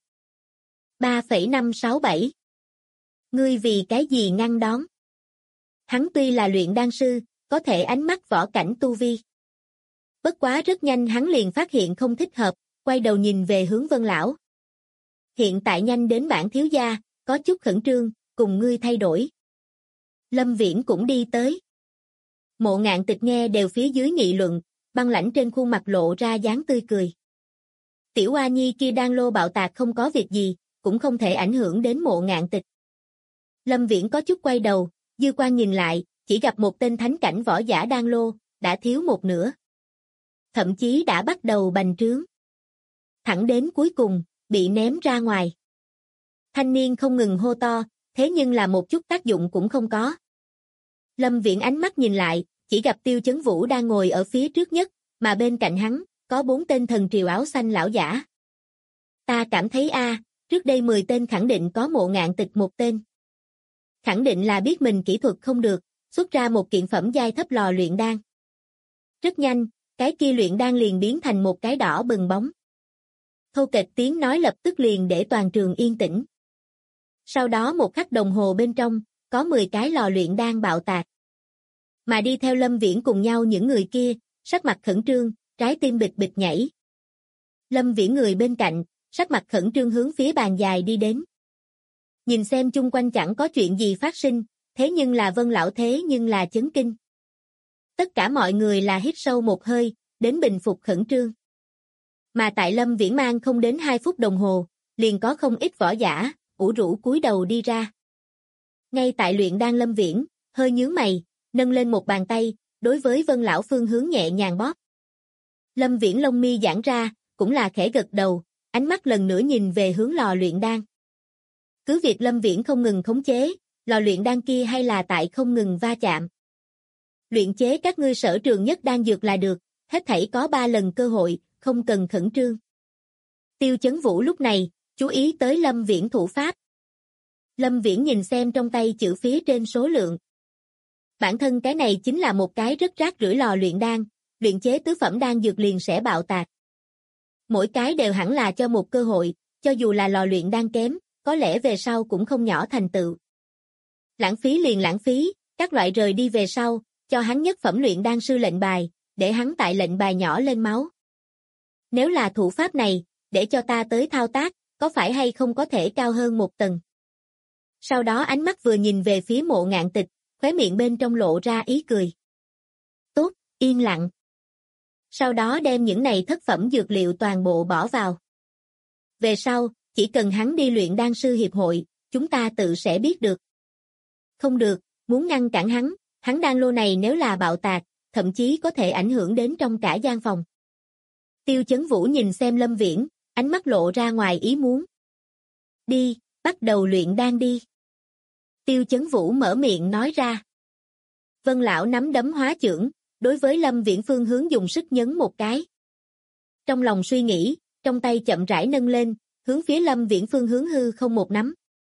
3,567. Ngươi vì cái gì ngăn đón? Hắn tuy là luyện đan sư, có thể ánh mắt võ cảnh tu vi. Bất quá rất nhanh hắn liền phát hiện không thích hợp, quay đầu nhìn về hướng Vân lão. Hiện tại nhanh đến bản thiếu gia, có chút khẩn trương, cùng ngươi thay đổi. Lâm Viễn cũng đi tới. Mộ Ngạn Tịch nghe đều phía dưới nghị luận, băng lãnh trên khuôn mặt lộ ra dáng tươi cười. Tiểu Oa Nhi kia đang lô bạo tạc không có việc gì, cũng không thể ảnh hưởng đến Mộ Ngạn Tịch. Lâm Viễn có chút quay đầu, dư quan nhìn lại, chỉ gặp một tên thánh cảnh võ giả đang lô, đã thiếu một nửa. Thậm chí đã bắt đầu bành trướng. Thẳng đến cuối cùng, bị ném ra ngoài. Thanh niên không ngừng hô to, thế nhưng là một chút tác dụng cũng không có. Lâm Viễn ánh mắt nhìn lại, chỉ gặp Tiêu Chấn Vũ đang ngồi ở phía trước nhất, mà bên cạnh hắn, có 4 tên thần triều áo xanh lão giả. Ta cảm thấy trước đây 10 tên khẳng định có Mộ Ngạn Tịch một tên. Khẳng định là biết mình kỹ thuật không được, xuất ra một kiện phẩm giai thấp lò luyện đan. Rất nhanh, cái kia luyện đan liền biến thành một cái đỏ bừng bóng. Thô kệch tiếng nói lập tức liền để toàn trường yên tĩnh. Sau đó một khắc đồng hồ bên trong, có 10 cái lò luyện đan bạo tạc. Mà đi theo Lâm Viễn cùng nhau những người kia, sắc mặt khẩn trương, trái tim bịch bịch nhảy. Lâm Viễn người bên cạnh, sắc mặt khẩn trương hướng phía bàn dài đi đến. Nhìn xem chung quanh chẳng có chuyện gì phát sinh, thế nhưng là Vân lão thế nhưng là chấn kinh. Tất cả mọi người là hít sâu một hơi, đến bình phục khẩn trương. Mà tại Lâm Viễn mang không đến 2 phút đồng hồ, liền có không ít võ giả, ủ rũ cúi đầu đi ra. Ngay tại luyện đan Lâm Viễn, hơi nhướng mày, nâng lên một bàn tay, đối với Vân lão phương hướng nhẹ nhàng bóp. Lâm Viễn lông mi giãn ra, cũng là khẽ gật đầu, ánh mắt lần nữa nhìn về hướng lò luyện đan. Cứ việc Lâm Viễn không ngừng khống chế, lò luyện đan kia hay là tại không ngừng va chạm. Luyện chế các ngươi sở trường nhất đan dược là được, hết thảy có 3 lần cơ hội, không cần khẩn trương. Tiêu Chấn Vũ lúc này, chú ý tới Lâm Viễn thủ pháp. Lâm Viễn nhìn xem trong tay chữ phía trên số lượng. Bản thân cái này chính là một cái rất rác rưởi lò luyện đan, luyện chế tứ phẩm đan dược liền sẽ bạo tạc. Mỗi cái đều hẳn là cho một cơ hội, cho dù là lò luyện đan kém, có lẽ về sau cũng không nhỏ thành tựu. Lãng phí liền lãng phí, các loại rời đi về sau, cho hắn nhất phẩm luyện đan sư lệnh bài, để hắn tại lệnh bài nhỏ lên máu. Nếu là thủ pháp này, để cho ta tới thao tác, có phải hay không có thể cao hơn một tầng. Sau đó ánh mắt vừa nhìn về phía Mộ Ngạn Tịch, khóe miệng bên trong lộ ra ý cười. Tốt, yên lặng. Sau đó đem những này thất phẩm dược liệu toàn bộ bỏ vào. Về sau, chỉ cần hắn đi luyện đan sư hiệp hội, chúng ta tự sẽ biết được. Không được, muốn ngăn cản hắn đan lô này nếu là bạo tạc, thậm chí có thể ảnh hưởng đến trong cả gian phòng. Tiêu Chấn Vũ nhìn xem Lâm Viễn, ánh mắt lộ ra ngoài ý muốn. Đi, bắt đầu luyện đan đi. Tiêu Chấn Vũ mở miệng nói ra. Vân lão nắm đấm hóa chưởng, đối với Lâm Viễn phương hướng dùng sức nhấn một cái. Trong lòng suy nghĩ, trong tay chậm rãi nâng lên, hướng phía Lâm Viễn phương hướng hư không một nắm.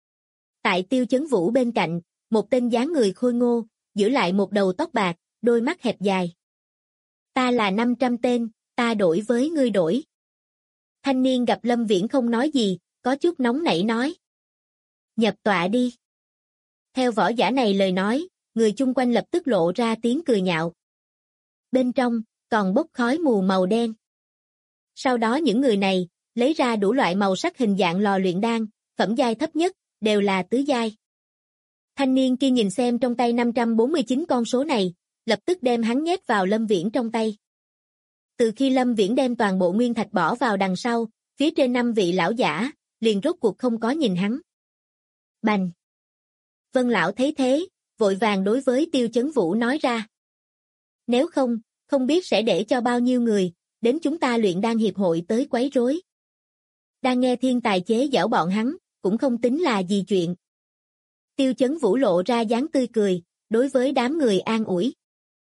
Tại Tiêu Chấn Vũ bên cạnh, một tên dáng người khôi ngô, giữ lại một đầu tóc bạc, đôi mắt hẹp dài. Ta là 500 tên, ta đổi với ngươi đổi. Thanh niên gặp Lâm Viễn không nói gì, có chút nóng nảy nói. Nhập tọa đi. Theo võ giả này lời nói, người chung quanh lập tức lộ ra tiếng cười nhạo. Bên trong, còn bốc khói mù màu đen. Sau đó những người này, lấy ra đủ loại màu sắc hình dạng lò luyện đan, phẩm giai thấp nhất, đều là tứ giai. Thanh niên kia nhìn xem trong tay 549 con số này, lập tức đem hắn nhét vào Lâm Viễn trong tay. Từ khi Lâm Viễn đem toàn bộ nguyên thạch bỏ vào đằng sau, phía trên 5 vị lão giả, liền rốt cuộc không có nhìn hắn. Bành! Vân lão thấy thế, vội vàng đối với Tiêu Chấn Vũ nói ra. Nếu không, không biết sẽ để cho bao nhiêu người, đến chúng ta luyện đan hiệp hội tới quấy rối. Đang nghe thiên tài chế giễu bọn hắn, cũng không tính là gì chuyện. Tiêu Chấn Vũ lộ ra dáng tươi cười, đối với đám người an ủi.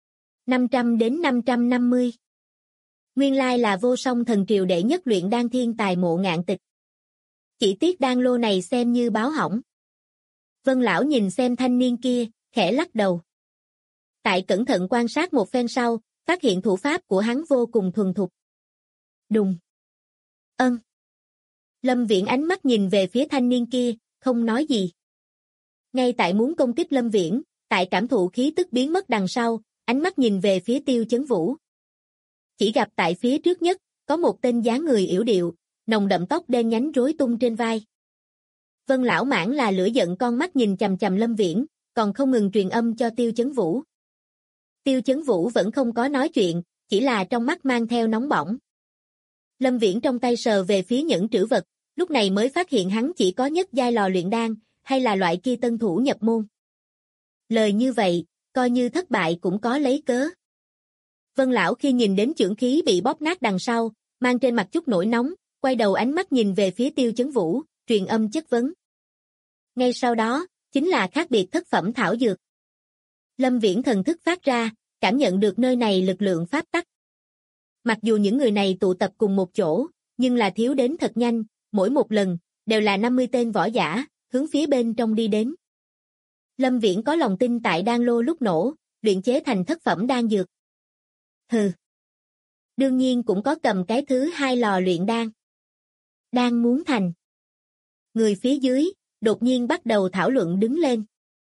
500 đến 550. Nguyên lai là Vô Song Thần Triều đệ nhất luyện đan thiên tài Mộ Ngạn Tịch. Chỉ tiếc đan lô này xem như báo hỏng. Vân lão nhìn xem thanh niên kia, khẽ lắc đầu. Tại cẩn thận quan sát một phen sau, phát hiện thủ pháp của hắn vô cùng thuần thục. Đùng. Ân. Lâm Viễn ánh mắt nhìn về phía thanh niên kia, không nói gì. Ngay tại muốn công kích Lâm Viễn, tại cảm thụ khí tức biến mất đằng sau, ánh mắt nhìn về phía Tiêu Chấn Vũ. Chỉ gặp tại phía trước nhất, có một tên dáng người yểu điệu, nồng đậm tóc đen nhánh rối tung trên vai. Vân lão mãn là lửa giận con mắt nhìn chằm chằm Lâm Viễn, còn không ngừng truyền âm cho Tiêu Chấn Vũ. Tiêu Chấn Vũ vẫn không có nói chuyện, chỉ là trong mắt mang theo nóng bỏng. Lâm Viễn trong tay sờ về phía nhẫn trữ vật, lúc này mới phát hiện hắn chỉ có nhất giai lò luyện đan, hay là loại kia tân thủ nhập môn. Lời như vậy, coi như thất bại cũng có lấy cớ. Vân lão khi nhìn đến chưởng khí bị bóp nát đằng sau, mang trên mặt chút nổi nóng, quay đầu ánh mắt nhìn về phía Tiêu Chấn Vũ, truyền âm chất vấn. Ngay sau đó, chính là khác biệt thất phẩm thảo dược. Lâm Viễn thần thức phát ra, cảm nhận được nơi này lực lượng pháp tắc. Mặc dù những người này tụ tập cùng một chỗ, nhưng là thiếu đến thật nhanh, mỗi một lần, đều là 50 tên võ giả, hướng phía bên trong đi đến. Lâm Viễn có lòng tin tại đan lô lúc nổ, luyện chế thành thất phẩm đan dược. Hừ. Đương nhiên cũng có cầm cái thứ hai lò luyện đan. Đan muốn thành. Người phía dưới, đột nhiên bắt đầu thảo luận đứng lên.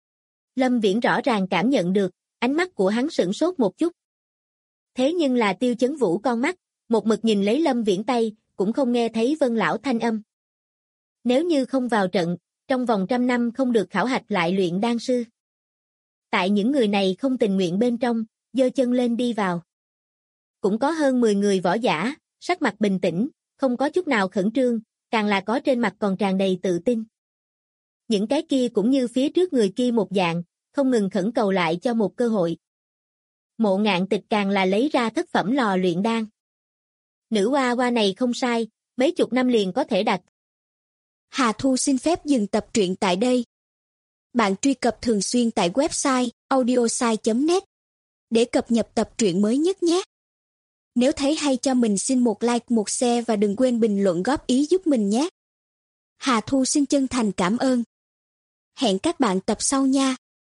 Lâm Viễn rõ ràng cảm nhận được, ánh mắt của hắn sửng sốt một chút. Thế nhưng là Tiêu Chấn Vũ con mắt, một mực nhìn lấy Lâm Viễn tay, cũng không nghe thấy Vân lão thanh âm. Nếu như không vào trận, trong vòng 100 năm không được khảo hạch lại luyện đan sư. Tại những người này không tình nguyện bên trong, giơ chân lên đi vào. Cũng có hơn 10 người võ giả, sắc mặt bình tĩnh, không có chút nào khẩn trương, càng là có trên mặt còn tràn đầy tự tin. Những cái kia cũng như phía trước người kia một dạng, không ngừng khẩn cầu lại cho một cơ hội. Mộ Ngạn Tịch càng là lấy ra thất phẩm lò luyện đan. Nữ oa oa này không sai, mấy chục năm liền có thể đạt. Hà Thu xin phép dừng tập truyện tại đây. Bạn truy cập thường xuyên tại website audiosai.net để cập nhật tập truyện mới nhất nhé. Nếu thấy hay cho mình xin một like, một share và đừng quên bình luận góp ý giúp mình nhé. Hà Thu xin chân thành cảm ơn. Hẹn các bạn tập sau nha.